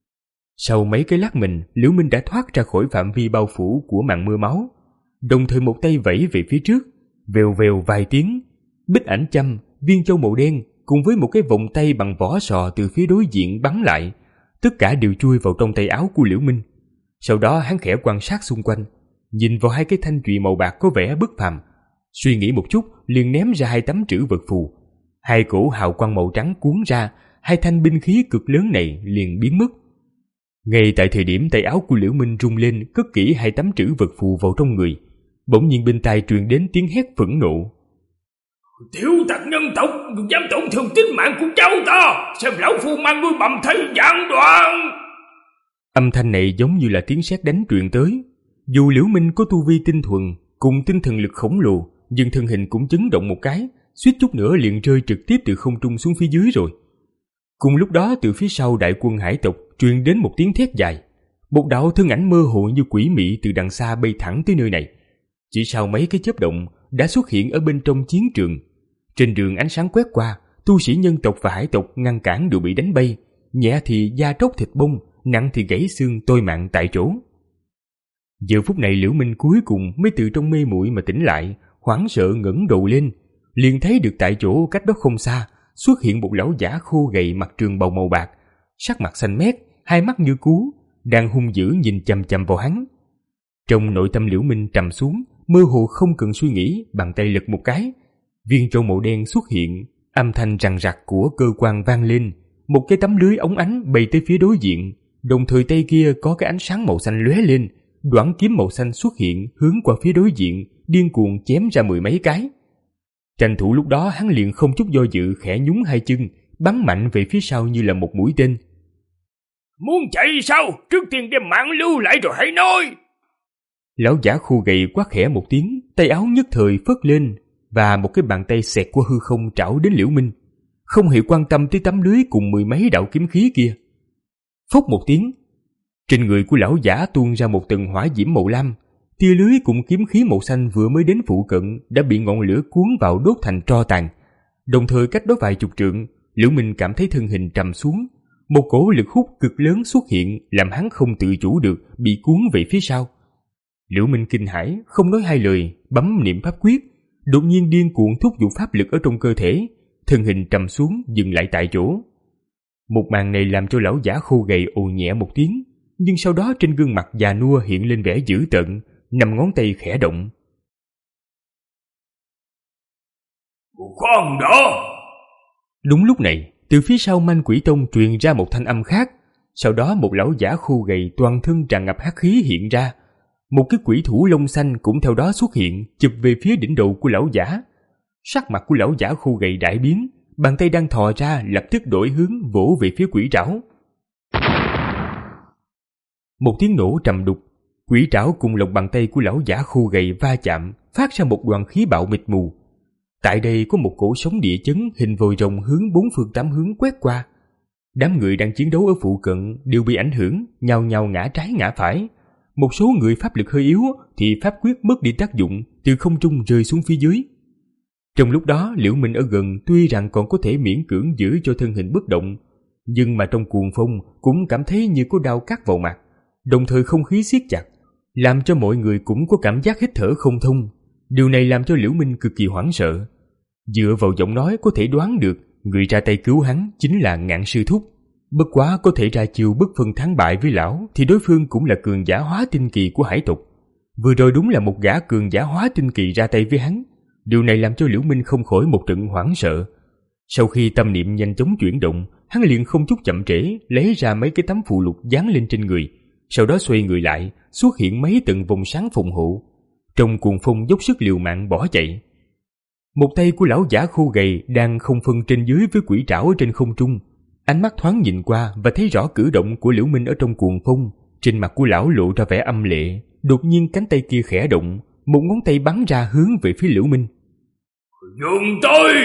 Sau mấy cái lắc mình, Liễu Minh đã thoát ra khỏi phạm vi bao phủ của màn mưa máu, đồng thời một tay vẫy về phía trước, vèo vèo vài tiếng, bích ảnh châm, viên châu màu đen cùng với một cái vòng tay bằng vỏ sò từ phía đối diện bắn lại, tất cả đều chui vào trong tay áo của Liễu Minh. Sau đó hắn khẽ quan sát xung quanh, nhìn vào hai cái thanh chùy màu bạc có vẻ bất phàm, suy nghĩ một chút liền ném ra hai tấm trữ vật phù. Hai cổ hào quang màu trắng cuốn ra, hai thanh binh khí cực lớn này liền biến mất. Ngay tại thời điểm tay áo của Liễu Minh rung lên cất kỹ hai tấm trữ vật phù vào trong người, bỗng nhiên bên tai truyền đến tiếng hét phẫn nộ. Tiểu tặc nhân tộc, dám tổn thương tính mạng của cháu ta, xem lão phu mang ngươi bầm thây vạn đoạn. Âm thanh này giống như là tiếng sét đánh truyền tới. Dù Liễu Minh có tu vi tinh thuần cùng tinh thần lực khổng lồ, nhưng thân hình cũng chấn động một cái, suýt chút nữa liền rơi trực tiếp từ không trung xuống phía dưới rồi. Cùng lúc đó từ phía sau đại quân hải tộc truyền đến một tiếng thét dài. Một đạo thân ảnh mơ hồ như quỷ mị từ đằng xa bay thẳng tới nơi này. Chỉ sau mấy cái chớp động đã xuất hiện ở bên trong chiến trường. Trên đường ánh sáng quét qua, tu sĩ nhân tộc và hải tộc ngăn cản đều bị đánh bay, nhẹ thì da tróc thịt bông, nặng thì gãy xương tôi mạng tại chỗ. Giờ phút này Liễu Minh cuối cùng mới từ trong mê muội mà tỉnh lại, hoảng sợ ngẩng đầu lên, liền thấy được tại chỗ cách đó không xa xuất hiện một lão giả khô gầy mặc trường bào màu bạc, sắc mặt xanh mét, hai mắt như cú, đang hung dữ nhìn chằm chằm vào hắn. Trong nội tâm Liễu Minh trầm xuống, mơ hồ không cần suy nghĩ, bàn tay lật một cái, viên châu màu đen xuất hiện, âm thanh rằn rặc của cơ quan vang lên, một cái tấm lưới óng ánh bay tới phía đối diện, đồng thời tay kia có cái ánh sáng màu xanh lóe lên, đoản kiếm màu xanh xuất hiện hướng qua phía đối diện, điên cuồng chém ra mười mấy cái. Tranh thủ lúc đó hắn liền không chút do dự khẽ nhún hai chân, bắn mạnh về phía sau như là một mũi tên. Muốn chạy sao? Trước tiên đem mạng lưu lại rồi hãy nói. Lão giả khô gầy quát khẽ một tiếng, tay áo nhất thời phất lên và một cái bàn tay xẹt qua hư không trảo đến Liễu Minh, không hề quan tâm tới tấm lưới cùng mười mấy đạo kiếm khí kia. Phốc một tiếng, trên người của lão giả tuôn ra một tầng hỏa diễm màu lam, tia lưới cùng kiếm khí màu xanh vừa mới đến phụ cận đã bị ngọn lửa cuốn vào đốt thành tro tàn. Đồng thời cách đó vài chục trượng, Liễu Minh cảm thấy thân hình trầm xuống, một cổ lực hút cực lớn xuất hiện làm hắn không tự chủ được bị cuốn về phía sau. Liễu Minh kinh hãi, không nói hai lời, bấm niệm pháp quyết, đột nhiên điên cuồng thúc giục pháp lực ở trong cơ thể, thân hình trầm xuống dừng lại tại chỗ. Một màn này làm cho lão giả khô gầy ồ nhẹ một tiếng, nhưng sau đó trên gương mặt già nua hiện lên vẻ dữ tợn, năm ngón tay khẽ động. Khoan đó! Đúng lúc này, từ phía sau Manh Quỷ Tông truyền ra một thanh âm khác. Sau đó một lão giả khô gầy toàn thân tràn ngập hắc khí hiện ra. Một cái quỷ thủ lông xanh cũng theo đó xuất hiện, chụp về phía đỉnh đầu của lão giả. Sắc mặt của lão giả khô gầy đại biến, bàn tay đang thò ra lập tức đổi hướng vỗ về phía quỷ trảo. Một tiếng nổ trầm đục, quỷ trảo cùng lòng bàn tay của lão giả khô gầy va chạm, phát ra một đoàn khí bạo mịt mù. Tại đây có một cỗ sóng địa chấn hình vòi rồng hướng bốn phương tám hướng quét qua. Đám người đang chiến đấu ở phụ cận đều bị ảnh hưởng, nhao nhao ngã trái ngã phải. Một số người pháp lực hơi yếu thì pháp quyết mất đi tác dụng, từ không trung rơi xuống phía dưới. Trong lúc đó, Liễu Minh ở gần tuy rằng còn có thể miễn cưỡng giữ cho thân hình bất động, nhưng mà trong cuồng phong cũng cảm thấy như có đao cắt vào mặt, đồng thời không khí siết chặt, làm cho mọi người cũng có cảm giác hít thở không thông. Điều này làm cho Liễu Minh cực kỳ hoảng sợ. Dựa vào giọng nói có thể đoán được người ra tay cứu hắn chính là Ngạn Sư Thúc. Bất quá có thể ra chiêu bất phân thắng bại với lão thì đối phương cũng là cường giả hóa tinh kỳ của hải tộc. Vừa rồi đúng là một gã cường giả hóa tinh kỳ ra tay với hắn. Điều này làm cho Liễu Minh không khỏi một trận hoảng sợ. Sau khi tâm niệm nhanh chóng chuyển động, hắn liền không chút chậm trễ lấy ra mấy cái tấm phù lục dán lên trên người, sau đó xoay người lại, xuất hiện mấy tầng vòng sáng phòng hộ. Trong cuồng phong dốc sức liều mạng bỏ chạy. Một tay của lão giả khô gầy đang không phân trên dưới với quỷ trảo ở trên không trung. Ánh mắt thoáng nhìn qua và thấy rõ cử động của Liễu Minh ở trong cuồng phong. Trên mặt của lão lộ ra vẻ âm lệ. Đột nhiên cánh tay kia khẽ động, một ngón tay bắn ra hướng về phía Liễu Minh. Dừng tay!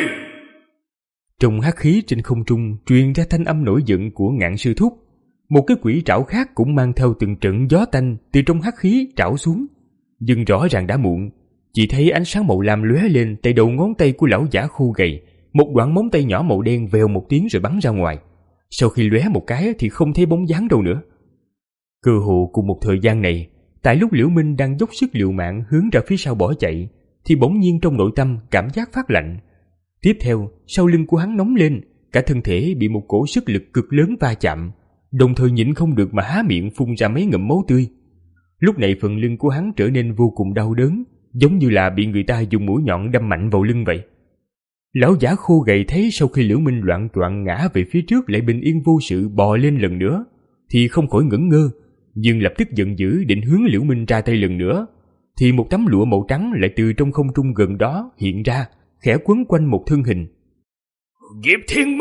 Trong hắc khí trên không trung truyền ra thanh âm nổi giận của Ngạn Sư Thúc. Một cái quỷ trảo khác cũng mang theo từng trận gió tanh từ trong hắc khí trảo xuống. Nhưng rõ ràng đã muộn. Chỉ thấy ánh sáng màu lam lóe lên tại đầu ngón tay của lão giả khô gầy, một đoạn móng tay nhỏ màu đen vèo một tiếng rồi bắn ra ngoài. Sau khi lóe một cái thì không thấy bóng dáng đâu nữa. Cơ hồ cùng một thời gian này, tại lúc Liễu Minh đang dốc sức liều mạng hướng ra phía sau bỏ chạy, thì bỗng nhiên trong nội tâm cảm giác phát lạnh. Tiếp theo, sau lưng của hắn nóng lên, cả thân thể bị một cổ sức lực cực lớn va chạm, đồng thời nhịn không được mà há miệng phun ra mấy ngụm máu tươi. Lúc này phần lưng của hắn trở nên vô cùng đau đớn, giống như là bị người ta dùng mũi nhọn đâm mạnh vào lưng vậy. Lão giả khô gầy thấy sau khi Liễu Minh loạn choạng ngã về phía trước lại bình yên vô sự bò lên lần nữa, thì không khỏi ngẩn ngơ, nhưng lập tức giận dữ định hướng Liễu Minh ra tay lần nữa. Thì một tấm lụa màu trắng lại từ trong không trung gần đó hiện ra, khẽ quấn quanh một thân hình. Diệp Thiên Mi!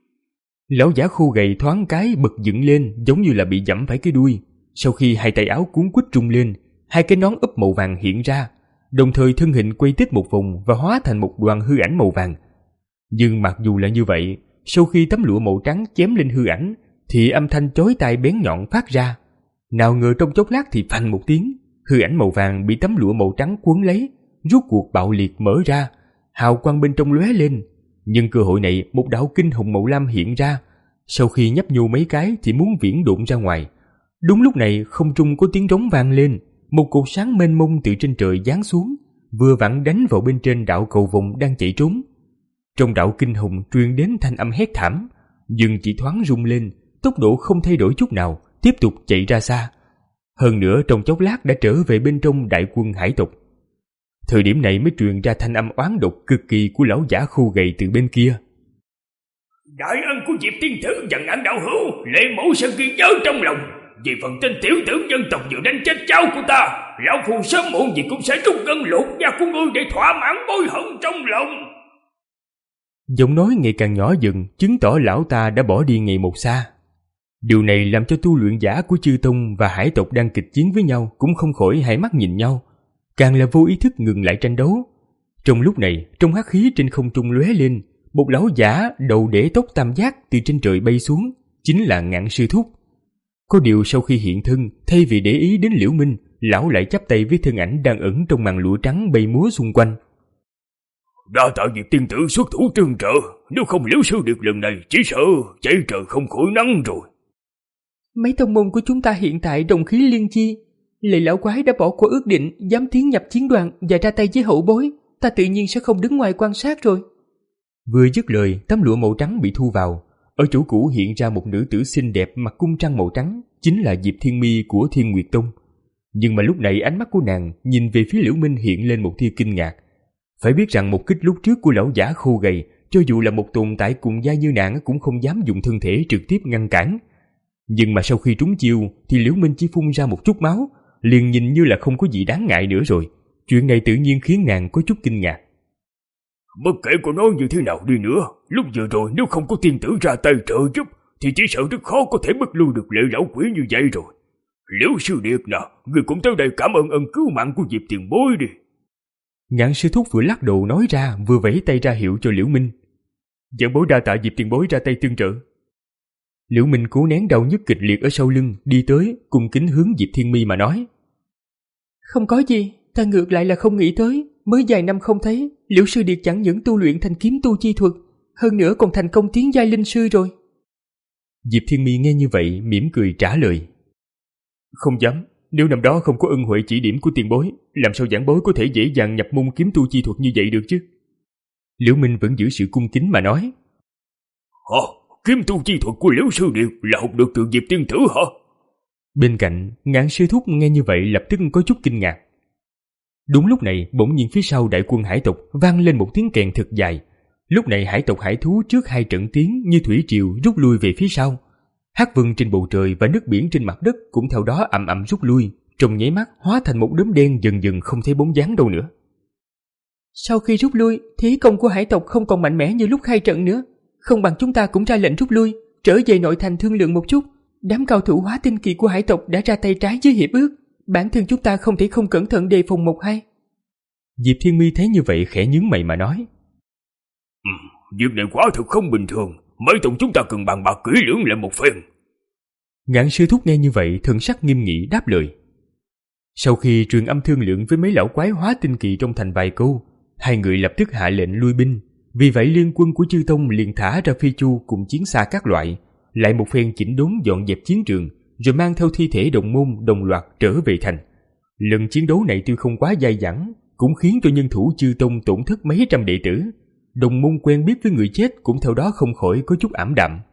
Lão giả khô gầy thoáng cái bật dựng lên giống như là bị giẫm phải cái đuôi. Sau khi hai tay áo cuốn quýt rung lên, hai cái nón úp màu vàng hiện ra, đồng thời thân hình quay tít một vòng và hóa thành một đoàn hư ảnh màu vàng. Nhưng mặc dù là như vậy, sau khi tấm lụa màu trắng chém lên hư ảnh, thì âm thanh chói tai bén nhọn phát ra. Nào ngờ trong chốc lát thì phanh một tiếng, hư ảnh màu vàng bị tấm lụa màu trắng cuốn lấy, rút cuộc bạo liệt mở ra, hào quang bên trong lóe lên. Nhưng cơ hội này một đạo kinh hồng màu lam hiện ra, sau khi nhấp nhô mấy cái thì muốn viễn độn ra ngoài. Đúng lúc này không trung có tiếng rống vang lên, một cột sáng mênh mông từ trên trời giáng xuống, vừa vặn đánh vào bên trên đạo cầu vồng đang chạy trốn. Trong đạo kinh hồng truyền đến thanh âm hét thảm, nhưng chỉ thoáng rung lên, tốc độ không thay đổi chút nào, tiếp tục chạy ra xa. Hơn nữa trong chốc lát đã trở về bên trong đại quân hải tộc. Thời điểm này mới truyền ra thanh âm oán độc cực kỳ của lão giả khô gầy từ bên kia. Đại ân của Diệp Tiên Tử và Ngạn đạo hữu, Lệ Mẫu sẽ ghi nhớ trong lòng. Vì phần tên tiểu tử dân tộc vừa đánh chết cháu của ta, lão phù sớm muộn gì cũng sẽ rút gân lột da của ngươi để thỏa mãn bối hận trong lòng. Giọng nói ngày càng nhỏ dần, chứng tỏ lão ta đã bỏ đi ngày một xa. Điều này làm cho tu luyện giả của chư tông và hải tộc đang kịch chiến với nhau cũng không khỏi hai mắt nhìn nhau, càng là vô ý thức ngừng lại tranh đấu. Trong lúc này, trong hắc khí trên không trung lóe lên, một lão giả đầu để tóc tam giác từ trên trời bay xuống, chính là Ngạn Sư Thúc. Có điều sau khi hiện thân, thay vì để ý đến Liễu Minh, lão lại chắp tay với thân ảnh đang ẩn trong màn lụa trắng bay múa xung quanh. Đa tạ Diệp Tiên Tử xuất thủ tương trợ, nếu không Liễu sư điệt lần này chỉ sợ chạy trời không khỏi nắng rồi. Mấy tông môn của chúng ta hiện tại đồng khí liên chi, Lệ lão quái đã bỏ qua ước định dám tiến nhập chiến đoàn và ra tay với hậu bối, ta tự nhiên sẽ không đứng ngoài quan sát rồi. Vừa dứt lời, tấm lụa màu trắng bị thu vào, Ở chỗ cũ hiện ra một nữ tử xinh đẹp mặc cung trăng màu trắng, chính là Diệp Thiên Mi của Thiên Nguyệt Tông. Nhưng mà lúc này ánh mắt của nàng nhìn về phía Liễu Minh hiện lên một tia kinh ngạc. Phải biết rằng một kích lúc trước của lão giả khô gầy, cho dù là một tồn tại cùng giai như nàng cũng không dám dùng thân thể trực tiếp ngăn cản. Nhưng mà sau khi trúng chiêu thì Liễu Minh chỉ phun ra một chút máu, liền nhìn như là không có gì đáng ngại nữa rồi. Chuyện này tự nhiên khiến nàng có chút kinh ngạc. Bất kể cô nói như thế nào đi nữa, lúc vừa rồi nếu không có tiên tử ra tay trợ giúp thì chỉ sợ rất khó có thể bức lui được lệ lão quỷ như vậy rồi. Liễu sư điệt nè, người cũng tới đây cảm ơn ân cứu mạng của Diệp tiền bối đi. Ngạn sư thúc vừa lắc đầu nói ra, vừa vẫy tay ra hiệu cho Liễu Minh. Giảng bối đa tạ Diệp tiền bối ra tay tương trợ. Liễu Minh cố nén đau nhức kịch liệt ở sau lưng, đi tới cung kính hướng Diệp Thiên Mi mà nói. Không có gì, ta ngược lại là không nghĩ tới, mới vài năm không thấy, Liễu sư điệt chẳng những tu luyện thành kiếm tu chi thuật, hơn nữa còn thành công tiến giai linh sư rồi. Diệp Thiên Mi nghe như vậy mỉm cười trả lời. Không dám, nếu năm đó không có ân huệ chỉ điểm của tiền bối, làm sao giảng bối có thể dễ dàng nhập môn kiếm tu chi thuật như vậy được chứ? Liễu Minh vẫn giữ sự cung kính mà nói. Ồ, kiếm tu chi thuật của Liễu sư điệt là học được từ Diệp tiên tử hả? Bên cạnh, Ngạn sư thúc nghe như vậy lập tức có chút kinh ngạc. Đúng lúc này, bỗng nhiên phía sau đại quân hải tộc vang lên một tiếng kèn thật dài. Lúc này hải tộc hải thú trước hai trận tiến như thủy triều rút lui về phía sau. Hắc vân trên bầu trời và nước biển trên mặt đất cũng theo đó ầm ầm rút lui, trong nháy mắt hóa thành một đốm đen dần dần không thấy bóng dáng đâu nữa. Sau khi rút lui, thế công của hải tộc không còn mạnh mẽ như lúc khai trận nữa. Không bằng chúng ta cũng ra lệnh rút lui, trở về nội thành thương lượng một chút. Đám cao thủ hóa tinh kỳ của hải tộc đã ra tay trái với hiệp ước, bản thân chúng ta không thể không cẩn thận đề phòng một hai. Diệp Thiên Mi thấy như vậy khẽ nhướng mày mà nói. Ừ, việc này quá thực không bình thường, mấy tông chúng ta cần bàn bạc kỹ lưỡng lại một phen. Ngạn sư thúc nghe như vậy thần sắc nghiêm nghị đáp lời. Sau khi truyền âm thương lượng với mấy lão quái hóa tinh kỳ trong thành vài câu, hai người lập tức hạ lệnh lui binh. Vì vậy liên quân của chư tông liền thả ra phi chu cùng chiến xa các loại, lại một phen chỉnh đốn dọn dẹp chiến trường, rồi mang theo thi thể đồng môn đồng loạt trở về thành. Lần chiến đấu này tuy không quá dai dẳng, cũng khiến cho nhân thủ chư tông tổn thất mấy trăm đệ tử. Đồng môn quen biết với người chết cũng theo đó không khỏi có chút ảm đạm.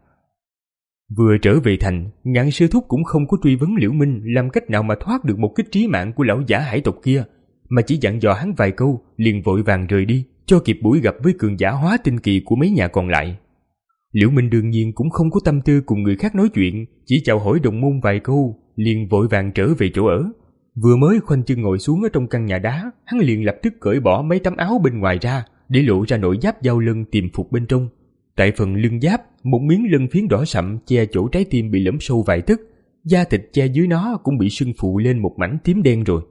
Vừa trở về thành, Ngạn sư thúc cũng không có truy vấn Liễu Minh làm cách nào mà thoát được một kích trí mạng của lão giả hải tộc kia, mà chỉ dặn dò hắn vài câu liền vội vàng rời đi, cho kịp buổi gặp với cường giả hóa tinh kỳ của mấy nhà còn lại. Liễu Minh đương nhiên cũng không có tâm tư cùng người khác nói chuyện, chỉ chào hỏi đồng môn vài câu liền vội vàng trở về chỗ ở. Vừa mới khoanh chân ngồi xuống ở trong căn nhà đá, hắn liền lập tức cởi bỏ mấy tấm áo bên ngoài ra để lộ ra nội giáp giao lân tiềm phục bên trong. Tại phần lưng giáp, một miếng lân phiến đỏ sậm che chỗ trái tim bị lõm sâu vài tấc, da thịt che dưới nó cũng bị sưng phụ lên một mảnh tím đen rồi.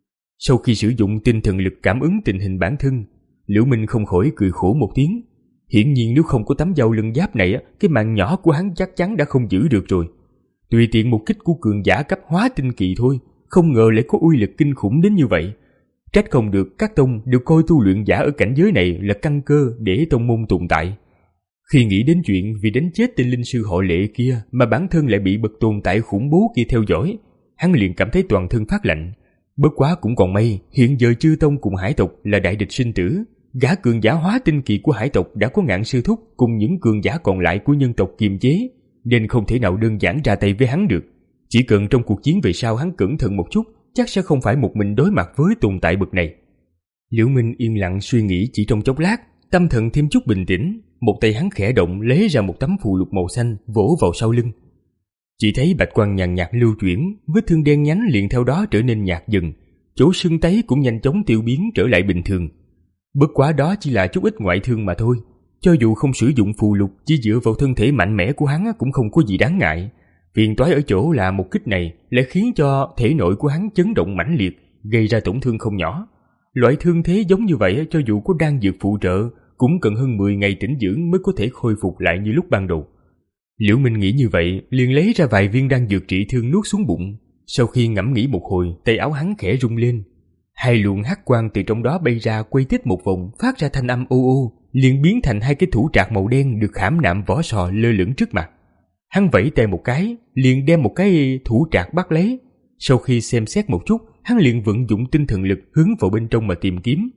Sau khi sử dụng tinh thần lực cảm ứng tình hình bản thân, Liễu Minh không khỏi cười khổ một tiếng. Hiển nhiên nếu không có tấm giao lân giáp này, cái mạng nhỏ của hắn chắc chắn đã không giữ được rồi. Tùy tiện một kích của cường giả cấp hóa tinh kỳ thôi, không ngờ lại có uy lực kinh khủng đến như vậy. Trách không được các tông đều coi tu luyện giả ở cảnh giới này là căn cơ để tông môn tồn tại. Khi nghĩ đến chuyện vì đánh chết tên linh sư họ Lệ kia mà bản thân lại bị bậc tồn tại khủng bố kia theo dõi, hắn liền cảm thấy toàn thân phát lạnh. Bất quá cũng còn may, hiện giờ chư tông cùng hải tộc là đại địch sinh tử. Gã cường giả hóa tinh kỳ của hải tộc đã có Ngạn sư thúc cùng những cường giả còn lại của nhân tộc kiềm chế, nên không thể nào đơn giản ra tay với hắn được. Chỉ cần trong cuộc chiến về sau hắn cẩn thận một chút, chắc sẽ không phải một mình đối mặt với tồn tại bậc này. Liễu Minh yên lặng suy nghĩ chỉ trong chốc lát, tâm thần thêm chút bình tĩnh, một tay hắn khẽ động lấy ra một tấm phù lục màu xanh vỗ vào sau lưng. Chỉ thấy bạch quang nhàn nhạt lưu chuyển, vết thương đen nhánh liền theo đó trở nên nhạt dần, chỗ sưng tấy cũng nhanh chóng tiêu biến trở lại bình thường. Bất quá đó chỉ là chút ít ngoại thương mà thôi, cho dù không sử dụng phù lục, chỉ dựa vào thân thể mạnh mẽ của hắn cũng không có gì đáng ngại. Phiền toái ở chỗ là một kích này lại khiến cho thể nội của hắn chấn động mãnh liệt, gây ra tổn thương không nhỏ. Loại thương thế giống như vậy cho dù có đan dược phụ trợ cũng cần hơn mười ngày tĩnh dưỡng mới có thể khôi phục lại như lúc ban đầu. Liễu Minh nghĩ như vậy, liền lấy ra vài viên đan dược trị thương nuốt xuống bụng. Sau khi ngẫm nghĩ một hồi, tay áo hắn khẽ rung lên, hai luồng hắc quang từ trong đó bay ra quay tít một vòng, phát ra thanh âm ô ô, liền biến thành hai cái thủ trạc màu đen được khảm nạm vỏ sò lơ lửng trước mặt. Hắn vẫy tay một cái, liền đem một cái thủ trạc bắt lấy. Sau khi xem xét một chút, hắn liền vận dụng tinh thần lực hướng vào bên trong mà tìm kiếm.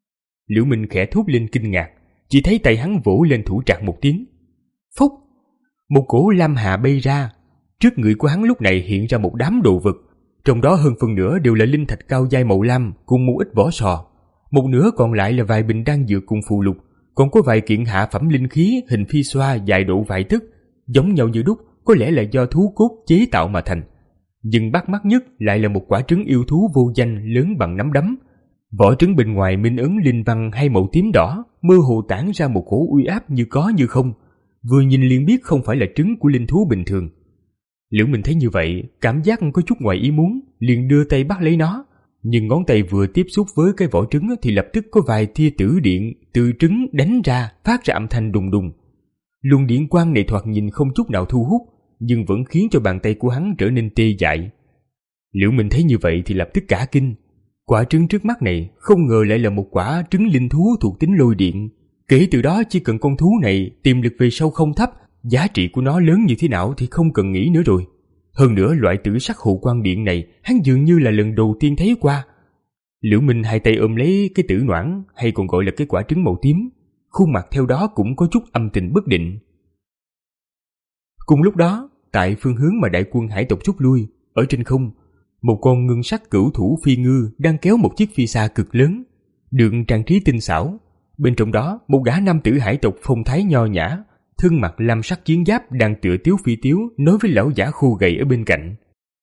Liễu Minh khẽ thốt lên kinh ngạc, chỉ thấy tay hắn vỗ lên thủ trạc một tiếng. Phốc! Một cỗ lam hà bay ra. Trước người của hắn lúc này hiện ra một đám đồ vật, trong đó hơn phần nửa đều là linh thạch cao dai màu lam cùng một ít vỏ sò. Một nửa còn lại là vài bình đan dược cùng phù lục, còn có vài kiện hạ phẩm linh khí hình phi xoa dài độ vài tấc, giống nhau như đúc, có lẽ là do thú cốt chế tạo mà thành. Nhưng bắt mắt nhất lại là một quả trứng yêu thú vô danh lớn bằng nắm đấm. Vỏ trứng bên ngoài minh ấn linh văn hai màu tím đỏ, mơ hồ tản ra một cỗ uy áp như có như không, vừa nhìn liền biết không phải là trứng của linh thú bình thường. Liễu Minh thấy như vậy, cảm giác có chút ngoài ý muốn, liền đưa tay bắt lấy nó, nhưng ngón tay vừa tiếp xúc với cái vỏ trứng thì lập tức có vài tia tử điện từ trứng đánh ra, phát ra âm thanh đùng đùng. Luồng điện quang này thoạt nhìn không chút nào thu hút, nhưng vẫn khiến cho bàn tay của hắn trở nên tê dại. Liễu Minh thấy như vậy thì lập tức cả kinh. Quả trứng trước mắt này không ngờ lại là một quả trứng linh thú thuộc tính lôi điện. Kể từ đó chỉ cần con thú này tiềm lực về sau không thấp, giá trị của nó lớn như thế nào thì không cần nghĩ nữa rồi. Hơn nữa loại tử sắc hộ quang điện này hắn dường như là lần đầu tiên thấy qua. Liễu Minh hai tay ôm lấy cái tử noãn, hay còn gọi là cái quả trứng màu tím, khuôn mặt theo đó cũng có chút âm tình bất định. Cùng lúc đó, tại phương hướng mà đại quân hải tộc rút lui, ở trên không, một con ngân sắc cửu thủ phi ngư đang kéo một chiếc phi xa cực lớn, được trang trí tinh xảo. Bên trong đó, một gã nam tử hải tộc phong thái nho nhã, thân mặc lam sắc chiến giáp đang tựa tiếu phi tiếu nói với lão giả khô gầy ở bên cạnh.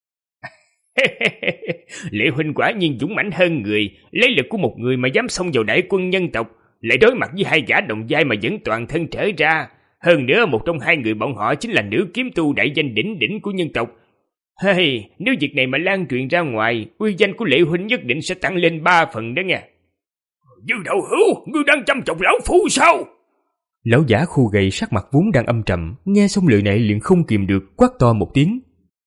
Lệ huynh quả nhiên dũng mãnh hơn người, lấy lực của một người mà dám xông vào đại quân nhân tộc, lại đối mặt với hai gã đồng giai mà vẫn toàn thân trở ra. Hơn nữa một trong hai người bọn họ chính là nữ kiếm tu đại danh đỉnh đỉnh của nhân tộc. Hey, nếu việc này mà lan truyền ra ngoài, uy danh của Lệ huynh nhất định sẽ tăng lên ba phần đó nha. Dư đạo hữu, ngươi đang chăm chọc lão phu sao? Lão giả khô gầy sắc mặt vốn đang âm trầm, nghe xong lời này liền không kìm được quát to một tiếng.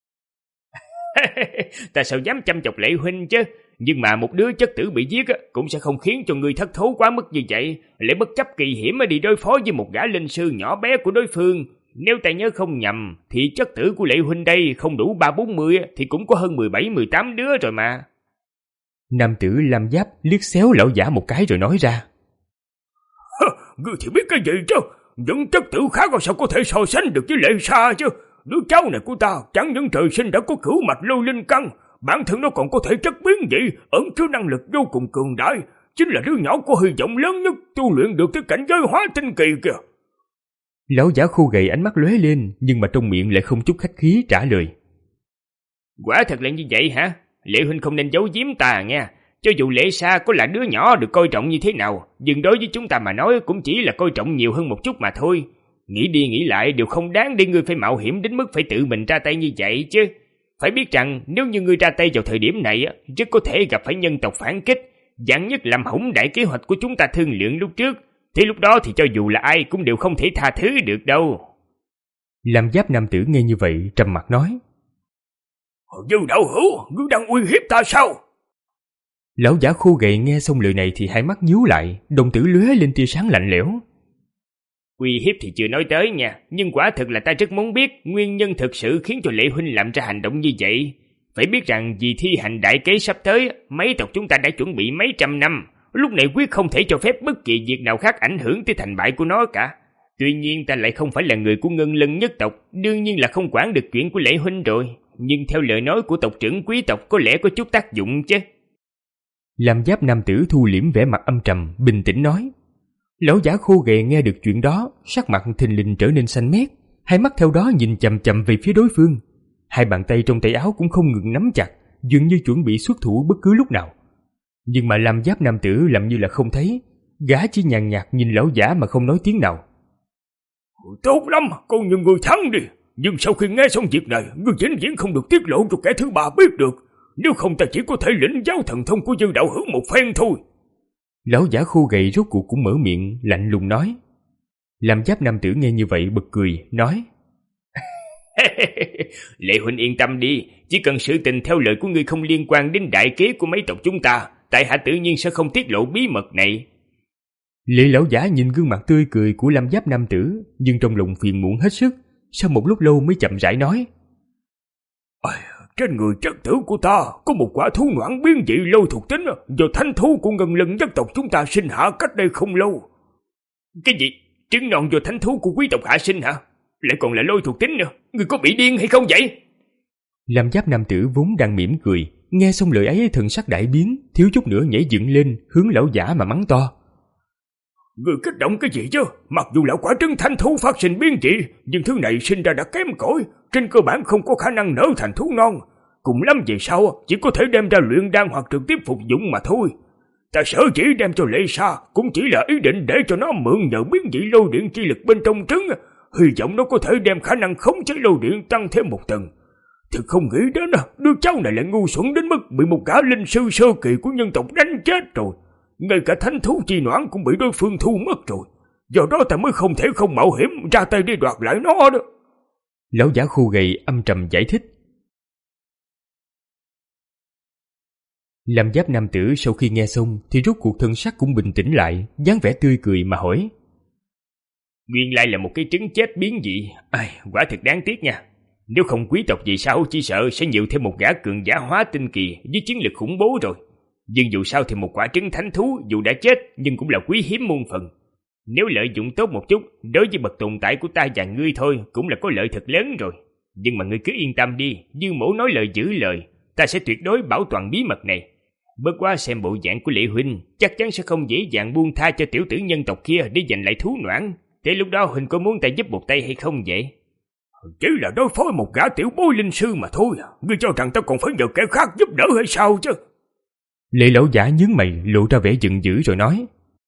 Ta sao dám chăm chọc Lệ huynh chứ? Nhưng mà một đứa chất tử bị giết cũng sẽ không khiến cho người thất thố quá mức như vậy, lại bất chấp kỳ hiểm mà đi đối phó với một gã linh sư nhỏ bé của đối phương. Nếu ta nhớ không nhầm thì chất tử của Lệ huynh đây không đủ ba bốn mươi thì cũng có hơn mười bảy mười tám đứa rồi mà. Nam tử lam giáp liếc xéo lão giả một cái rồi nói ra. Ngươi thì biết cái gì chứ? Những chất tử khác còn sao có thể so sánh được với Lệ Sa chứ? Đứa cháu này của ta chẳng những trời sinh đã có cửu mạch lôi linh căn, bản thân nó còn có thể chất biến dị, ẩn chứa năng lực vô cùng cường đại, chính là đứa nhỏ có hy vọng lớn nhất tu luyện được tới cảnh giới hóa tinh kỳ kìa. Lão giả khô gầy ánh mắt lóe lên, nhưng mà trong miệng lại không chút khách khí trả lời. Quả thật là như vậy hả? Lệ huynh không nên giấu giếm ta nha. Cho dù Lệ Sa có là đứa nhỏ được coi trọng như thế nào, nhưng đối với chúng ta mà nói cũng chỉ là coi trọng nhiều hơn một chút mà thôi. Nghĩ đi nghĩ lại đều không đáng để ngươi phải mạo hiểm đến mức phải tự mình ra tay như vậy chứ. Phải biết rằng nếu như ngươi ra tay vào thời điểm này, rất có thể gặp phải nhân tộc phản kích, vạn nhất làm hỏng đại kế hoạch của chúng ta thương lượng lúc trước. Thì lúc đó thì cho dù là ai cũng đều không thể tha thứ được đâu. Lam giáp nam tử nghe như vậy trầm mặt nói. Dư đạo hữu, ngươi đang uy hiếp ta sao? Lão giả khô gầy nghe xong lời này thì hai mắt nhíu lại, đồng tử lóe lên tia sáng lạnh lẽo. Uy hiếp thì chưa nói tới nha, nhưng quả thực là ta rất muốn biết nguyên nhân thực sự khiến cho Lệ huynh làm ra hành động như vậy. Phải biết rằng vì thi hành đại kế sắp tới, mấy tộc chúng ta đã chuẩn bị mấy trăm năm, lúc này quyết không thể cho phép bất kỳ việc nào khác ảnh hưởng tới thành bại của nó cả. Tuy nhiên ta lại không phải là người của Ngân Lân nhất tộc, đương nhiên là không quản được chuyện của Lệ huynh rồi, nhưng theo lời nói của tộc trưởng quý tộc có lẽ có chút tác dụng chứ. Lam giáp nam tử thu liễm vẻ mặt âm trầm, bình tĩnh nói. Lão giả khô gầy nghe được chuyện đó, sắc mặt thình lình trở nên xanh mét, hai mắt theo đó nhìn chằm chằm về phía đối phương. Hai bàn tay trong tay áo cũng không ngừng nắm chặt, dường như chuẩn bị xuất thủ bất cứ lúc nào. Nhưng mà Lam giáp nam tử làm như là không thấy, gã chỉ nhàn nhạt nhìn lão giả mà không nói tiếng nào. Tốt lắm, con những người thắng đi. Nhưng sau khi nghe xong việc này, ngươi vĩnh viễn không được tiết lộ cho kẻ thứ ba biết được. Nếu không ta chỉ có thể lĩnh giáo thần thông của Dư đạo hữu một phen thôi. Lão giả khô gầy rốt cuộc cũng mở miệng lạnh lùng nói. Lam giáp nam tử nghe như vậy bật cười, nói. Lệ huynh yên tâm đi, chỉ cần sự tình theo lời của ngươi không liên quan đến đại kế của mấy tộc chúng ta, tại hạ tự nhiên sẽ không tiết lộ bí mật này. Lệ lão giả nhìn gương mặt tươi cười của Lam giáp nam tử, nhưng trong lòng phiền muộn hết sức, sau một lúc lâu mới chậm rãi nói. Trên người chất tử của ta có một quả thú noãn biến dị lôi thuộc tính do thánh thú của Ngân Lân nhất tộc chúng ta sinh hạ cách đây không lâu. Cái gì? Trứng non do thánh thú của quý tộc hạ sinh hả? lại còn là lôi thuộc tính nữa, ngươi có bị điên hay không vậy? Lam Giáp nam tử vốn đang mỉm cười, nghe xong lời ấy thần sắc đại biến, thiếu chút nữa nhảy dựng lên hướng lão giả mà mắng to. Ngươi kích động cái gì chứ? Mặc dù lão quả trứng thanh thú phát sinh biến dị, nhưng thứ này sinh ra đã kém cỏi, trên cơ bản không có khả năng nở thành thú non. Cùng lắm về sau chỉ có thể đem ra luyện đan hoặc trực tiếp phục dụng mà thôi. Ta sở chỉ đem cho Lệ Sa cũng chỉ là ý định để cho nó mượn nhờ biến dị lôi điện chi lực bên trong trứng, hy vọng nó có thể đem khả năng khống chế lôi điện tăng thêm một tầng. Thực không nghĩ đến đứa cháu này lại ngu xuẩn đến mức bị một gã linh sư sơ kỳ của nhân tộc đánh chết rồi. Ngay cả thánh thú chi noãn cũng bị đối phương thu mất rồi. Do đó ta mới không thể không mạo hiểm ra tay đi đoạt lại nó đó. Lão giả khô gầy âm trầm giải thích. Lam Giáp nam tử sau khi nghe xong thì rốt cuộc thân sắc cũng bình tĩnh lại, dáng vẻ tươi cười mà hỏi. Nguyên lai là một cái trứng chết biến dị, ai, quả thực đáng tiếc nha. Nếu không quý tộc vì sao chỉ sợ sẽ nhiều thêm một gã cường giả hóa tinh kỳ với chiến lực khủng bố rồi. Nhưng dù sao thì một quả trứng thánh thú dù đã chết nhưng cũng là quý hiếm muôn phần. Nếu lợi dụng tốt một chút, đối với bậc tồn tại của ta và ngươi thôi cũng là có lợi thật lớn rồi. Nhưng mà ngươi cứ yên tâm đi, Dương mẫu nói lời giữ lời, ta sẽ tuyệt đối bảo toàn bí mật này. Bất quá xem bộ dạng của Lệ huynh, chắc chắn sẽ không dễ dàng buông tha cho tiểu tử nhân tộc kia để giành lại thú noãn. Thế lúc đó huynh có muốn ta giúp một tay hay không vậy? Chỉ là đối phó một gã tiểu bối linh sư mà thôi, ngươi cho rằng ta còn phải nhờ kẻ khác giúp đỡ hay sao chứ? Lệ lão giả nhướng mày lộ ra vẻ giận dữ rồi nói.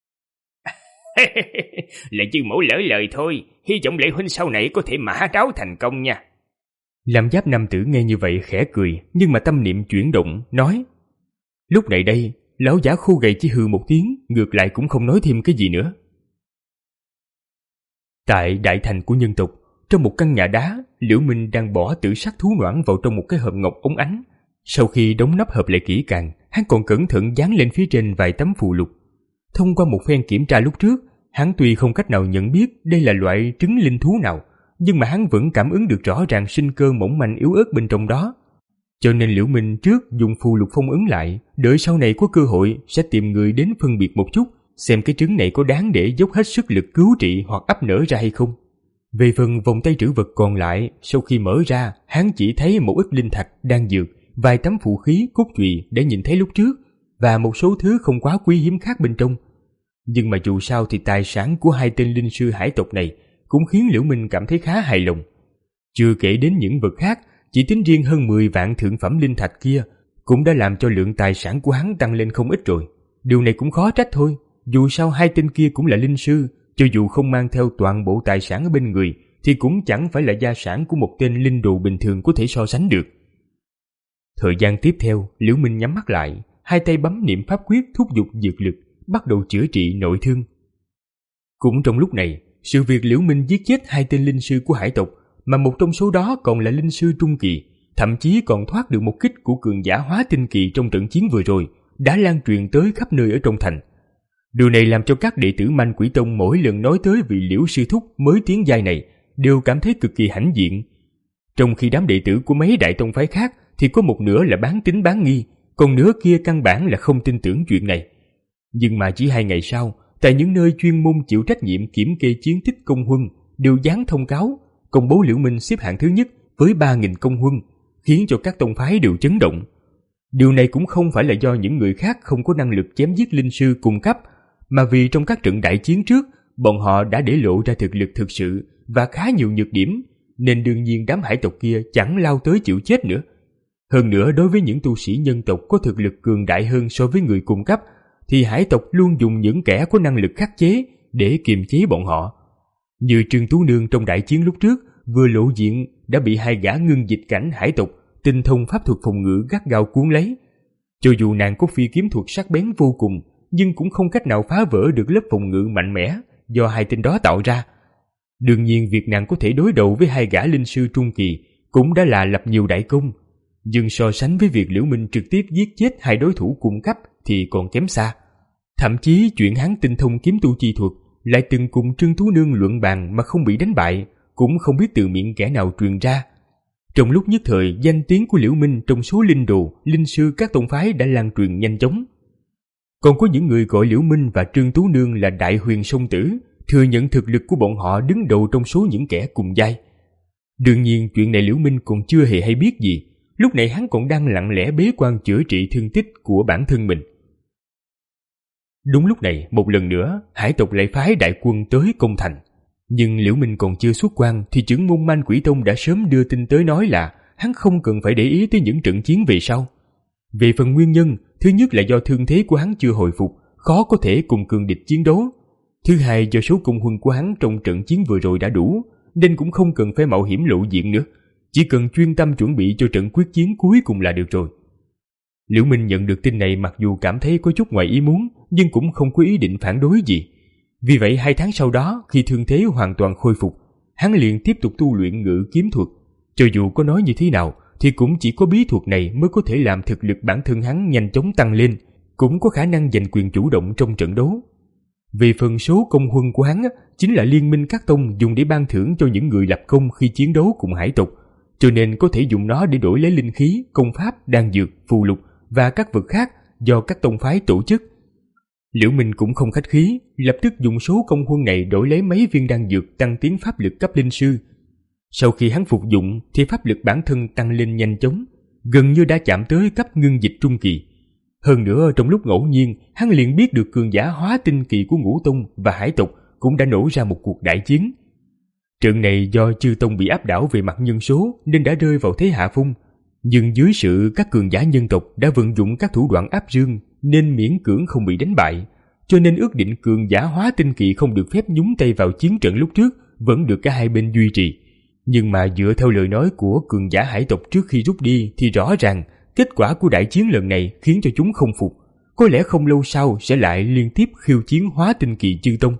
Là Dương mẫu lỡ lời thôi, hy vọng Lệ huynh sau này có thể mã đáo thành công nha. Lam Giáp nam tử nghe như vậy khẽ cười, nhưng mà tâm niệm chuyển động, nói. Lúc này đây, lão giả khô gầy chỉ hừ một tiếng, ngược lại cũng không nói thêm cái gì nữa. Tại đại thành của nhân tộc, trong một căn nhà đá, Liễu Minh đang bỏ tử sắc thú noãn vào trong một cái hộp ngọc óng ánh. Sau khi đóng nắp hộp lại kỹ càng, hắn còn cẩn thận dán lên phía trên vài tấm phù lục. Thông qua một phen kiểm tra lúc trước, hắn tuy không cách nào nhận biết đây là loại trứng linh thú nào, nhưng mà hắn vẫn cảm ứng được rõ ràng sinh cơ mỏng manh yếu ớt bên trong đó. Cho nên Liễu Minh trước dùng phù lục phong ấn lại, đợi sau này có cơ hội sẽ tìm người đến phân biệt một chút, xem cái trứng này có đáng để dốc hết sức lực cứu trị hoặc ấp nở ra hay không. Về phần vòng tay trữ vật còn lại, sau khi mở ra, hắn chỉ thấy một ít linh thạch, đan dược, vài tấm phù khí, cốt trụy để nhìn thấy lúc trước, và một số thứ không quá quý hiếm khác bên trong. Nhưng mà dù sao thì tài sản của hai tên linh sư hải tộc này cũng khiến Liễu Minh cảm thấy khá hài lòng. Chưa kể đến những vật khác, chỉ tính riêng hơn mười vạn thượng phẩm linh thạch kia cũng đã làm cho lượng tài sản của hắn tăng lên không ít rồi. Điều này cũng khó trách thôi, dù sao hai tên kia cũng là linh sư, cho dù không mang theo toàn bộ tài sản ở bên người thì cũng chẳng phải là gia sản của một tên linh đồ bình thường có thể so sánh được. Thời gian tiếp theo, Liễu Minh nhắm mắt lại, hai tay bấm niệm pháp quyết thúc giục dược lực, bắt đầu chữa trị nội thương. Cũng trong lúc này, sự việc Liễu Minh giết chết hai tên linh sư của hải tộc, mà một trong số đó còn là linh sư trung kỳ, thậm chí còn thoát được một kích của cường giả hóa tinh kỳ trong trận chiến vừa rồi, đã lan truyền tới khắp nơi ở trong thành. Điều này làm cho các đệ tử Manh Quỷ Tông mỗi lần nói tới vị Liễu sư thúc mới tiến giai này đều cảm thấy cực kỳ hãnh diện. Trong khi đám đệ tử của mấy đại tông phái khác thì có một nửa là bán tín bán nghi, còn nửa kia căn bản là không tin tưởng chuyện này. Nhưng mà chỉ hai ngày sau, tại những nơi chuyên môn chịu trách nhiệm kiểm kê chiến tích công huân đều dán thông cáo công bố Liễu Minh xếp hạng thứ nhất với ba nghìn công huân, khiến cho các tông phái đều chấn động. Điều này cũng không phải là do những người khác không có năng lực chém giết linh sư cung cấp, mà vì trong các trận đại chiến trước, bọn họ đã để lộ ra thực lực thực sự và khá nhiều nhược điểm, nên đương nhiên đám hải tộc kia chẳng lao tới chịu chết nữa. Hơn nữa, đối với những tu sĩ nhân tộc có thực lực cường đại hơn so với người cung cấp, thì hải tộc luôn dùng những kẻ có năng lực khắc chế để kiềm chế bọn họ. Như Trương Tú Nương trong đại chiến lúc trước vừa lộ diện đã bị hai gã ngưng dịch cảnh hải tộc tinh thông pháp thuật phòng ngự gắt gao cuốn lấy. Cho dù nàng có phi kiếm thuật sắc bén vô cùng, nhưng cũng không cách nào phá vỡ được lớp phòng ngự mạnh mẽ do hai tên đó tạo ra. Đương nhiên việc nàng có thể đối đầu với hai gã linh sư trung kỳ cũng đã là lập nhiều đại công, nhưng so sánh với việc Liễu Minh trực tiếp giết chết hai đối thủ cung cấp thì còn kém xa. Thậm chí chuyện hắn tinh thông kiếm tu chi thuật, lại từng cùng Trương Tú Nương luận bàn mà không bị đánh bại, cũng không biết từ miệng kẻ nào truyền ra. Trong lúc nhất thời, danh tiếng của Liễu Minh trong số linh đồ, linh sư các tông phái đã lan truyền nhanh chóng. Còn có những người gọi Liễu Minh và Trương Tú Nương là đại huyền song tử, thừa nhận thực lực của bọn họ đứng đầu trong số những kẻ cùng giai. Đương nhiên chuyện này Liễu Minh còn chưa hề hay biết gì, lúc này hắn còn đang lặng lẽ bế quan chữa trị thương tích của bản thân mình. Đúng lúc này, một lần nữa, hải tộc lại phái đại quân tới công thành. Nhưng Liễu Minh còn chưa xuất quan thì trưởng môn Man Quỷ Tông đã sớm đưa tin tới nói là hắn không cần phải để ý tới những trận chiến về sau. Về phần nguyên nhân, thứ nhất là do thương thế của hắn chưa hồi phục, khó có thể cùng cường địch chiến đấu. Thứ hai, do số công huân của hắn trong trận chiến vừa rồi đã đủ, nên cũng không cần phải mạo hiểm lộ diện nữa, chỉ cần chuyên tâm chuẩn bị cho trận quyết chiến cuối cùng là được rồi. Liễu Minh nhận được tin này mặc dù cảm thấy có chút ngoài ý muốn, nhưng cũng không có ý định phản đối gì. Vì vậy hai tháng sau đó, khi thương thế hoàn toàn khôi phục, hắn liền tiếp tục tu luyện ngự kiếm thuật. Cho dù có nói như thế nào, thì cũng chỉ có bí thuật này mới có thể làm thực lực bản thân hắn nhanh chóng tăng lên, cũng có khả năng giành quyền chủ động trong trận đấu. Về phần số công huân của hắn, chính là liên minh các tông dùng để ban thưởng cho những người lập công khi chiến đấu cùng hải tộc, cho nên có thể dùng nó để đổi lấy linh khí, công pháp, đan dược, phù lục và các vật khác do các tông phái tổ chức. Liễu Minh cũng không khách khí, lập tức dùng số công huân này đổi lấy mấy viên đan dược tăng tiến pháp lực cấp linh sư. Sau khi hắn phục dụng thì pháp lực bản thân tăng lên nhanh chóng, gần như đã chạm tới cấp ngưng dịch trung kỳ. Hơn nữa trong lúc ngẫu nhiên, hắn liền biết được cường giả hóa tinh kỳ của Ngũ Tông và hải tộc cũng đã nổ ra một cuộc đại chiến. Trận này do chư tông bị áp đảo về mặt nhân số nên đã rơi vào thế hạ phong, nhưng dưới sự các cường giả nhân tộc đã vận dụng các thủ đoạn áp dương nên miễn cưỡng không bị đánh bại, cho nên ước định cường giả hóa tinh kỳ không được phép nhúng tay vào chiến trận lúc trước vẫn được cả hai bên duy trì. Nhưng mà dựa theo lời nói của cường giả hải tộc trước khi rút đi thì rõ ràng kết quả của đại chiến lần này khiến cho chúng không phục, có lẽ không lâu sau sẽ lại liên tiếp khiêu chiến hóa tinh kỳ chư tông.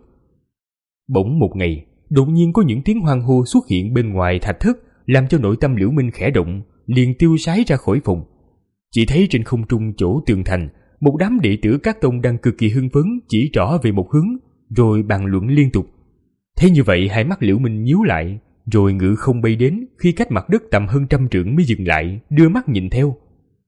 Bỗng một ngày, đột nhiên có những tiếng hoan hô xuất hiện bên ngoài thạch thất, làm cho nội tâm Liễu Minh khẽ động, liền tiêu sái ra khỏi phòng. Chỉ thấy trên không trung chỗ tường thành, một đám đệ tử các tông đang cực kỳ hưng phấn chỉ trỏ về một hướng, rồi bàn luận liên tục. Thế như vậy hai mắt Liễu Minh nhíu lại, rồi ngự không bay đến, khi cách mặt đất tầm hơn trăm trượng mới dừng lại, đưa mắt nhìn theo.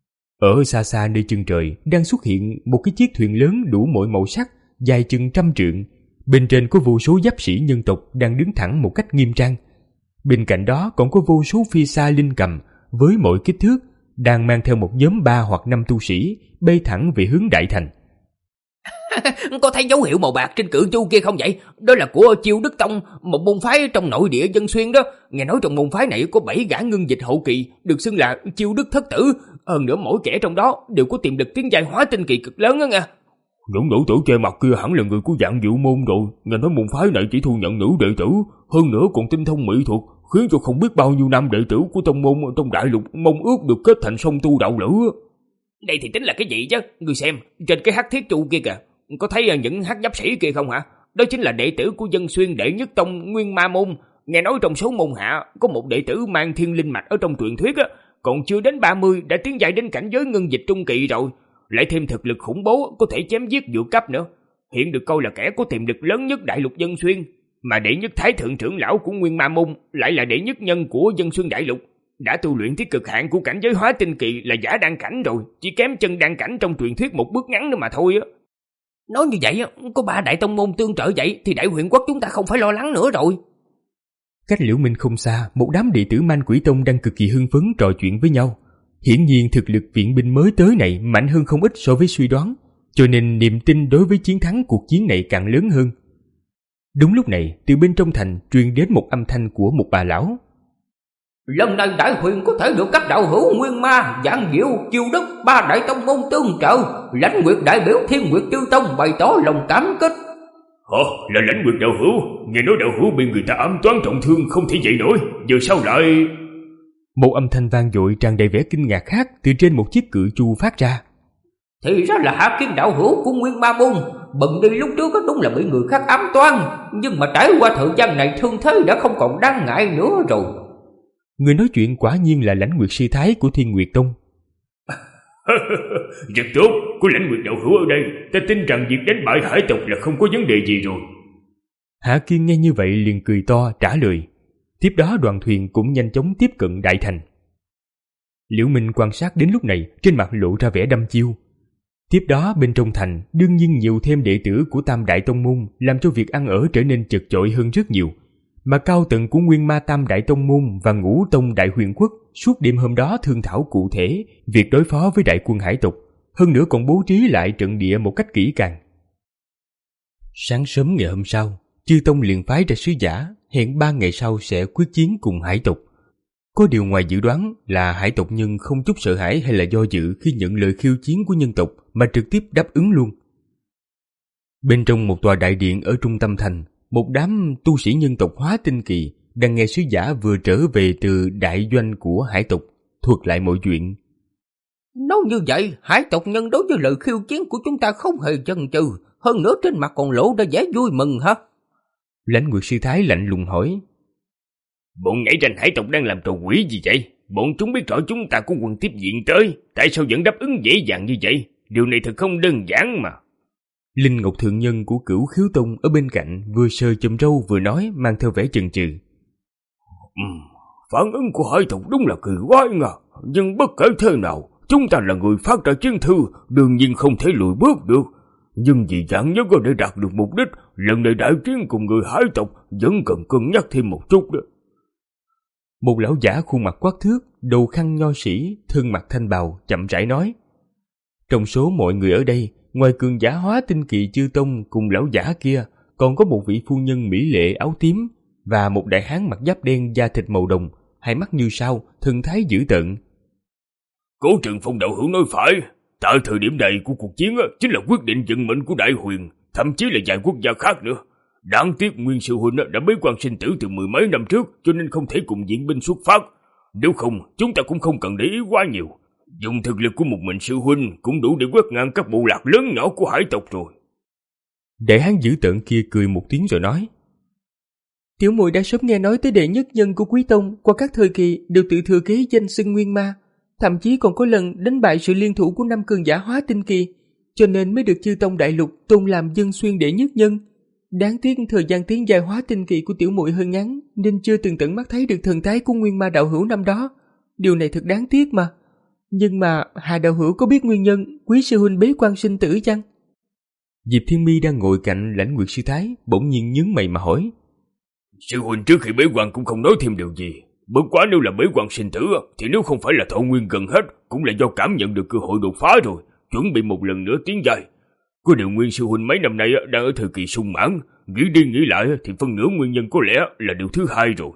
Ở xa xa nơi chân trời đang xuất hiện một cái chiếc thuyền lớn đủ mọi màu sắc, dài chừng trăm trượng. Bên trên có vô số giáp sĩ nhân tộc đang đứng thẳng một cách nghiêm trang. Bên cạnh đó còn có vô số phi xa linh cầm với mọi kích thước đang mang theo một nhóm ba hoặc năm tu sĩ bay thẳng về hướng đại thành. Có thấy dấu hiệu màu bạc trên cự chu kia không vậy? Đó là của Chiêu Đức Tông, một môn phái trong nội địa Dân Xuyên đó. Nghe nói trong môn phái này có bảy gã ngưng dịch hậu kỳ, được xưng là Chiêu Đức Thất Tử. Hơn nữa mỗi kẻ trong đó đều có tiềm lực tiến giai hóa tinh kỳ cực lớn đó nha. Những nữ tử che mặt kia hẳn là người của dạng Diệu Môn rồi. Nghe nói môn phái này chỉ thu nhận nữ đệ tử, hơn nữa còn tinh thông mỹ thuật, khiến cho không biết bao nhiêu năm đệ tử của tông môn trong đại lục mong ước được kết thành song tu đạo lữ. Đây thì tính là cái gì chứ? Người xem, trên cái hắc thiết trụ kia kìa, có thấy những hắc giáp sĩ kia không hả? Đó chính là đệ tử của Dân Xuyên đệ nhất tông Nguyên Ma Môn. Nghe nói trong số môn hạ có một đệ tử mang thiên linh mạch ở trong truyền thuyết á, còn chưa đến ba mươi đã tiến giai đến cảnh giới ngưng dịch trung kỳ rồi, lại thêm thực lực khủng bố có thể chém giết vượt cấp nữa, hiện được coi là kẻ có tiềm lực lớn nhất đại lục Dân Xuyên. Mà đệ nhất thái thượng trưởng lão của Nguyên Ma Môn lại là đệ nhất nhân của Dân Xuyên đại lục, đã tu luyện tới cực hạn của cảnh giới hóa tinh kỳ là giả đan cảnh rồi, chỉ kém chân đan cảnh trong truyền thuyết một bước ngắn nữa mà thôi á. Nói như vậy, có ba đại tông môn tương trợ vậy thì đại huyện quốc chúng ta không phải lo lắng nữa rồi. Cách Liễu Minh không xa, một đám đệ tử Man Quỷ Tông đang cực kỳ hưng phấn trò chuyện với nhau. Hiển nhiên thực lực viện binh mới tới này mạnh hơn không ít so với suy đoán, cho nên niềm tin đối với chiến thắng cuộc chiến này càng lớn hơn. Đúng lúc này, từ bên trong thành truyền đến một âm thanh của một bà lão. Lần này đại huyền có thể được các đạo hữu Nguyên Ma, Dạng Diệu, Chiêu Đức, ba đại tông môn tương trợ. Lãnh Nguyệt đại biểu Thiên Nguyệt Chư Tông bày tỏ lòng cảm kích. Hả? Là Lãnh Nguyệt đạo hữu? Nghe nói đạo hữu bị người ta ám toán trọng thương không thể dậy nổi, giờ sao lại... Một âm thanh vang dội tràn đầy vẻ kinh ngạc khác từ trên một chiếc cự chu phát ra. Thì ra là Hạ Kiên đạo hữu của Nguyên Ma Môn. Bận đi lúc trước đúng là bị người khác ám toán, nhưng mà trải qua thời gian này thương thế đã không còn đáng ngại nữa rồi. Người nói chuyện quả nhiên là Lãnh Nguyệt sư thái của Thiên Nguyệt Tông. Rất tốt, có Lãnh Nguyệt đạo hữu ở đây, ta tin rằng việc đánh bại hải tộc là không có vấn đề gì rồi. Hạ Kiên nghe như vậy liền cười to trả lời. Tiếp đó đoàn thuyền cũng nhanh chóng tiếp cận đại thành. Liễu Minh quan sát đến lúc này, trên mặt lộ ra vẻ đăm chiêu. Tiếp đó bên trong thành đương nhiên nhiều thêm đệ tử của Tam Đại Tông Môn, làm cho việc ăn ở trở nên chật chội hơn rất nhiều. mà cao tầng của Nguyên Ma Tam Đại Tông Môn và Ngũ Tông Đại Huyền Quốc suốt đêm hôm đó thương thảo cụ thể việc đối phó với đại quân hải tộc, hơn nữa còn bố trí lại trận địa một cách kỹ càng. Sáng sớm ngày hôm sau, chư tông liền phái ra sứ giả, hẹn ba ngày sau sẽ quyết chiến cùng hải tộc. Có điều ngoài dự đoán là hải tộc nhân không chút sợ hãi hay là do dự khi nhận lời khiêu chiến của nhân tộc mà trực tiếp đáp ứng luôn. Bên trong một tòa đại điện ở trung tâm thành, một đám tu sĩ nhân tộc Hóa Tinh Kỳ đang nghe sứ giả vừa trở về từ đại doanh của hải tộc thuật lại mọi chuyện. Nói như vậy, hải tộc nhân đối với lời khiêu chiến của chúng ta không hề chần chừ, hơn nữa trên mặt còn lộ ra vẻ vui mừng hả? Lãnh Nguyệt Sư Thái lạnh lùng hỏi. Bọn nhảy ranh hải tộc đang làm trò quỷ gì vậy? Bọn chúng biết rõ chúng ta có quân tiếp viện tới, tại sao vẫn đáp ứng dễ dàng như vậy? Điều này thật không đơn giản mà. Linh Ngọc Thượng Nhân của Cửu Khiếu Tông ở bên cạnh vừa sờ chùm râu vừa nói mang theo vẻ chần chừ. Ừ, phản ứng của hải tộc đúng là kỳ quái ngà, nhưng bất kể thế nào, chúng ta là người phát ra chiến thư, đương nhiên không thể lùi bước được. Nhưng vì dạng nhất để đạt được mục đích, lần này đại chiến cùng người hải tộc vẫn cần cân nhắc thêm một chút đó. Một lão giả khuôn mặt quắc thước, đầu khăn nho sĩ, thân mặc thanh bào, chậm rãi nói. Trong số mọi người ở đây, ngoài cường giả Hóa Tinh Kỳ chư tông cùng lão giả kia, còn có một vị phu nhân mỹ lệ áo tím và một đại hán mặc giáp đen da thịt màu đồng, hai mắt như sao, thần thái dữ tợn. Cố Trường Phong đạo hữu nói phải, tại thời điểm này của cuộc chiến chính là quyết định vận mệnh của Đại Huyền, thậm chí là vài quốc gia khác nữa. Đáng tiếc Nguyên Sư Huynh đã bế quan sinh tử từ mười mấy năm trước, cho nên không thể cùng diễn binh xuất phát. Nếu không, chúng ta cũng không cần để ý quá nhiều. Dùng thực lực của một mình Sư Huynh cũng đủ để quét ngang các bộ lạc lớn nhỏ của hải tộc rồi. Đại hán dữ tợn kia cười một tiếng rồi nói. Tiểu muội đã sớm nghe nói tới đệ nhất nhân của Quý Tông qua các thời kỳ đều tự thừa kế danh xưng Nguyên Ma, thậm chí còn có lần đánh bại sự liên thủ của năm cường giả Hóa Tinh Kỳ, cho nên mới được chư tông đại lục tôn làm dân xuyên đệ nhất nhân. Đáng tiếc thời gian tiến dài Hóa Tinh Kỳ của tiểu muội hơi ngắn, nên chưa từng tận mắt thấy được thần thái của Nguyên Ma đạo hữu năm đó. Điều này thật đáng tiếc mà. Nhưng mà Hà đạo hữu có biết nguyên nhân Quý sư huynh bế quan sinh tử chăng? Diệp Thiên Mi đang ngồi cạnh Lãnh Nguyệt Sư Thái, bỗng nhiên nhướng mày mà hỏi. Sư huynh trước khi bế quan cũng không nói thêm điều gì. Bất quá nếu là bế quan sinh tử thì nếu không phải là thọ nguyên gần hết, cũng là do cảm nhận được cơ hội đột phá rồi, chuẩn bị một lần nữa tiến dài. Có điều Nguyên sư huynh mấy năm nay đang ở thời kỳ sung mãn, nghĩ đi nghĩ lại thì phân nửa nguyên nhân có lẽ là điều thứ hai rồi.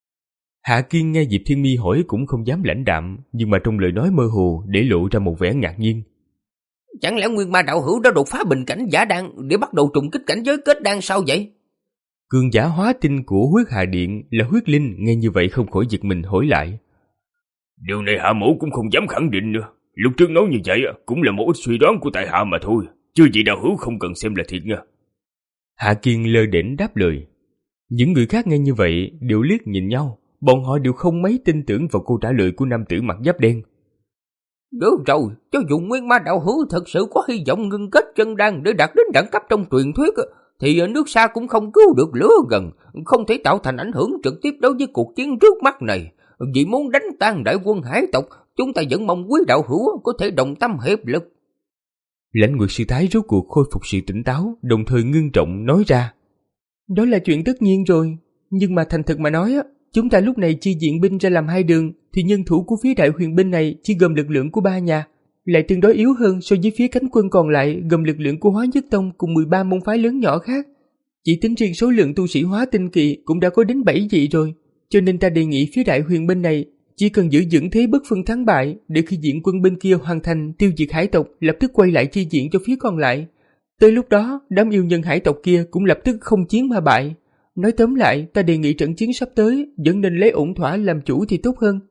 Hạ Kiên nghe Diệp Thiên Mi hỏi cũng không dám lãnh đạm, nhưng mà trong lời nói mơ hồ để lộ ra một vẻ ngạc nhiên. Chẳng lẽ Nguyên Ma đạo hữu đã đột phá bình cảnh giả đan để bắt đầu trùng kích cảnh giới kết đan sao vậy? Cường giả hóa tinh của Huyết Hà Điện là Huyết Linh nghe như vậy không khỏi giật mình hỏi lại. Điều này Hạ mẫu cũng không dám khẳng định nữa. Lúc trước nói như vậy cũng là một ít suy đoán của tại hạ mà thôi, chưa gì đạo hữu không cần xem là thiệt nha. Hạ Kiên lơ đễnh đáp lời. Những người khác nghe như vậy đều liếc nhìn nhau, bọn họ đều không mấy tin tưởng vào câu trả lời của nam tử mặc giáp đen. Được rồi, cho dù Nguyên Ma đạo hữu thật sự có hy vọng ngưng kết chân đan để đạt đến đẳng cấp trong truyền thuyết, thì nước xa cũng không cứu được lửa gần, không thể tạo thành ảnh hưởng trực tiếp đối với cuộc chiến trước mắt này. Vì muốn đánh tan đại quân hải tộc, chúng ta vẫn mong Quý đạo hữu có thể đồng tâm hiệp lực. Lãnh Nguyệt Sư Thái rốt cuộc khôi phục sự tỉnh táo, đồng thời ngưng trọng nói ra. Đó là chuyện tất nhiên rồi, nhưng mà thành thực mà nói, chúng ta lúc này chia diện binh ra làm hai đường, thì nhân thủ của phía đại huyền binh này chỉ gồm lực lượng của ba nhà, lại tương đối yếu hơn so với phía cánh quân còn lại gồm lực lượng của Hóa Nhất Tông cùng mười ba môn phái lớn nhỏ khác. Chỉ tính riêng số lượng tu sĩ Hóa Tinh Kỳ cũng đã có đến bảy vị rồi, cho nên ta đề nghị phía đại huyền binh này chỉ cần giữ vững thế bất phân thắng bại, để khi diện quân bên kia hoàn thành tiêu diệt hải tộc lập tức quay lại chi diện cho phía còn lại. Tới lúc đó, đám yêu nhân hải tộc kia cũng lập tức không chiến mà bại. Nói tóm lại, ta đề nghị trận chiến sắp tới vẫn nên lấy ổn thỏa làm chủ thì tốt hơn.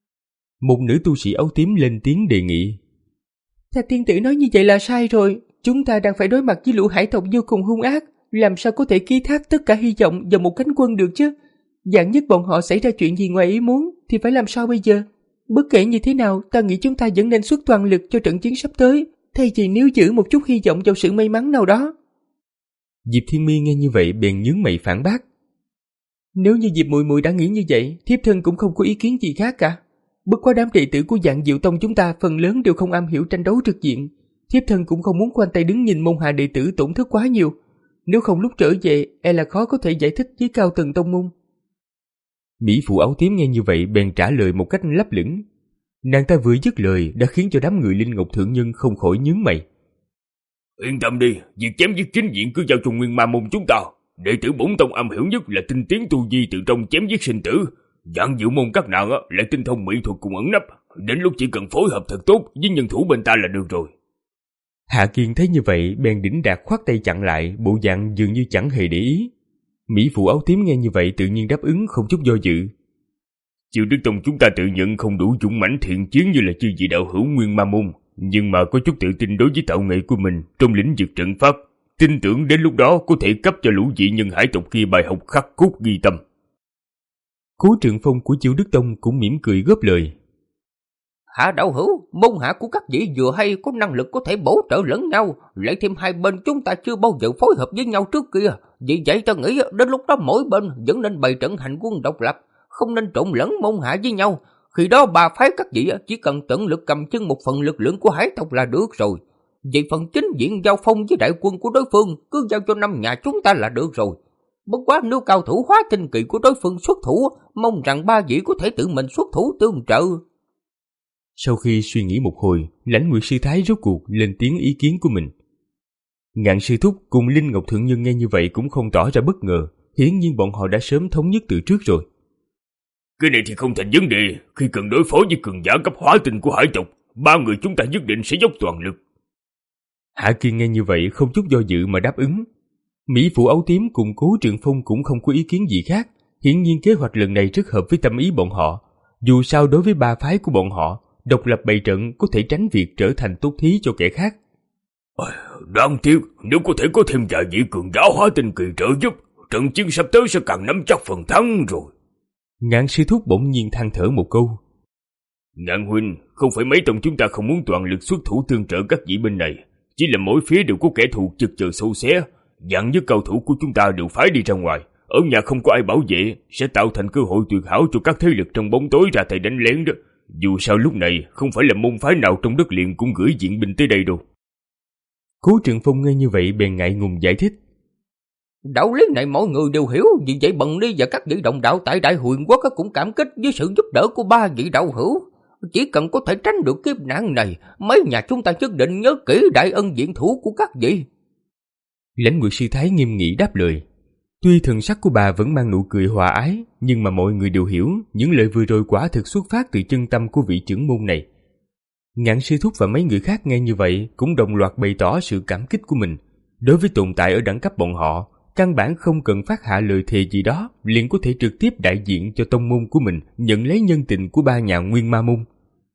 Một nữ tu sĩ áo tím lên tiếng đề nghị. Thạch tiên tử nói như vậy là sai rồi. Chúng ta đang phải đối mặt với lũ hải tộc vô cùng hung ác, làm sao có thể ký thác tất cả hy vọng vào một cánh quân được chứ? Vạn nhất bọn họ xảy ra chuyện gì ngoài ý muốn thì phải làm sao bây giờ? Bất kể như thế nào, ta nghĩ chúng ta vẫn nên xuất toàn lực cho trận chiến sắp tới, thay vì níu giữ một chút hy vọng vào sự may mắn nào đó. Diệp Thiên Mi nghe như vậy bèn nhướng mày phản bác. Nếu như Diệp muội muội đã nghĩ như vậy, thiếp thân cũng không có ý kiến gì khác cả. Bất quá đám đệ tử của Dạng Diệu Tông chúng ta phần lớn đều không am hiểu tranh đấu trực diện, thiếp thân cũng không muốn khoanh tay đứng nhìn môn hạ đệ tử tổn thất quá nhiều. Nếu không lúc trở về, e là khó có thể giải thích với cao tầng tông môn. Mỹ phụ áo tím nghe như vậy bèn trả lời một cách lấp lửng. Nàng ta vừa dứt lời đã khiến cho đám người Linh Ngọc Thượng Nhân không khỏi nhướng mày. Yên tâm đi, việc chém giết chính diện cứ giao cho Nguyên Ma Môn chúng ta. Đệ tử bổn tông am hiểu nhất là tinh tiến tu vi từ trong chém giết sinh tử. Dạng diệu môn các nàng lại tinh thông mỹ thuật cùng ẩn nấp. Đến lúc chỉ cần phối hợp thật tốt với nhân thủ bên ta là được rồi. Hạ Kiên thấy như vậy bèn đỉnh đạt khoát tay chặn lại, bộ dạng dường như chẳng hề để ý. Mỹ phụ áo tím nghe như vậy tự nhiên đáp ứng không chút do dự. Chiêu Đức Tông chúng ta tự nhận không đủ dũng mãnh thiện chiến như là chư vị đạo hữu Nguyên Ma Môn, nhưng mà có chút tự tin đối với tạo nghệ của mình trong lĩnh vực trận pháp, tin tưởng đến lúc đó có thể cấp cho lũ dị nhân hải tộc kia bài học khắc cốt ghi tâm. Cố Trường Phong của Chiêu Đức Tông cũng mỉm cười góp lời. Hạ đạo hữu, môn hạ của các vị vừa hay có năng lực có thể bổ trợ lẫn nhau, lại thêm hai bên chúng ta chưa bao giờ phối hợp với nhau trước kia. Vì vậy ta nghĩ đến lúc đó mỗi bên vẫn nên bày trận hành quân độc lập, không nên trộn lẫn môn hạ với nhau. Khi đó ba phái các vị chỉ cần tận lực cầm chân một phần lực lượng của hải tộc là được rồi. Về phần chính diện giao phong với đại quân của đối phương cứ giao cho năm nhà chúng ta là được rồi. Bất quá nếu cao thủ hóa tinh kỳ của đối phương xuất thủ, mong rằng ba vị có thể tự mình xuất thủ tương trợ. Sau khi suy nghĩ một hồi, Lãnh Nguyệt Sư Thái rốt cuộc lên tiếng ý kiến của mình. Ngạn Sư Thúc cùng Linh Ngọc Thượng Nhân nghe như vậy cũng không tỏ ra bất ngờ, hiển nhiên bọn họ đã sớm thống nhất từ trước rồi. Cái này thì không thành vấn đề, khi cần đối phó với cường giả cấp hóa tinh của hải tộc, ba người chúng ta nhất định sẽ dốc toàn lực. Hạ Kiên nghe như vậy không chút do dự mà đáp ứng. Mỹ phụ áo tím cùng Cố Trường Phong cũng không có ý kiến gì khác, hiển nhiên kế hoạch lần này rất hợp với tâm ý bọn họ. Dù sao đối với ba phái của bọn họ, độc lập bày trận có thể tránh việc trở thành tốt thí cho kẻ khác. Đáng tiếc, nếu có thể có thêm vài vị cường giả hóa tinh kỳ trợ giúp, trận chiến sắp tới sẽ càng nắm chắc phần thắng rồi. Ngạn Sư Thúc bỗng nhiên than thở một câu. Ngạn huynh, không phải mấy tông chúng ta không muốn toàn lực xuất thủ tương trợ các vị bên này, chỉ là mỗi phía đều có kẻ thù chực chờ sâu xé, dặn với cao thủ của chúng ta đều phái đi ra ngoài, ở nhà không có ai bảo vệ, sẽ tạo thành cơ hội tuyệt hảo cho các thế lực trong bóng tối ra tay đánh lén đó. Dù sao lúc này không phải là môn phái nào trong đất liền cũng gửi viện binh tới đây đâu. Cố Trường Phong nghe như vậy bèn ngại ngùng giải thích. Đạo lý này mọi người đều hiểu, vì vậy Bần Ni và các vị đồng đạo tại Đại Huyền Quốc cũng cảm kích với sự giúp đỡ của ba vị đạo hữu. Chỉ cần có thể tránh được kiếp nạn này, mấy nhà chúng ta nhất định nhớ kỹ đại ân viện thủ của các vị. Lãnh Nguyệt Sư Thái nghiêm nghị đáp lời. Tuy thần sắc của bà vẫn mang nụ cười hòa ái, nhưng mà mọi người đều hiểu những lời vừa rồi quả thực xuất phát từ chân tâm của vị trưởng môn này. Ngạn Sư Thúc và mấy người khác nghe như vậy cũng đồng loạt bày tỏ sự cảm kích của mình. Đối với tồn tại ở đẳng cấp bọn họ, căn bản không cần phát hạ lời thề gì đó, liền có thể trực tiếp đại diện cho tông môn của mình nhận lấy nhân tình của ba nhà Nguyên Ma Môn.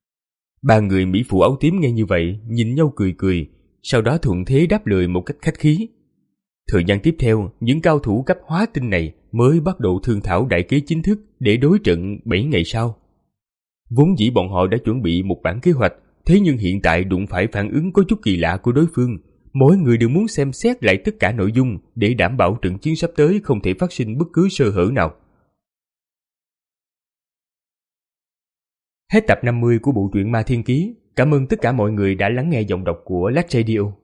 Ba người Mỹ phụ áo tím nghe như vậy, nhìn nhau cười cười, sau đó thuận thế đáp lời một cách khách khí. Thời gian tiếp theo, những cao thủ cấp hóa tinh này mới bắt đầu thương thảo đại kế chính thức để đối trận bảy ngày sau. Vốn dĩ bọn họ đã chuẩn bị một bản kế hoạch, thế nhưng hiện tại đụng phải phản ứng có chút kỳ lạ của đối phương. Mỗi người đều muốn xem xét lại tất cả nội dung để đảm bảo trận chiến sắp tới không thể phát sinh bất cứ sơ hở nào. Hết tập năm mươi của bộ truyện Ma Thiên Ký. Cảm ơn tất cả mọi người đã lắng nghe giọng đọc của Lách Radio.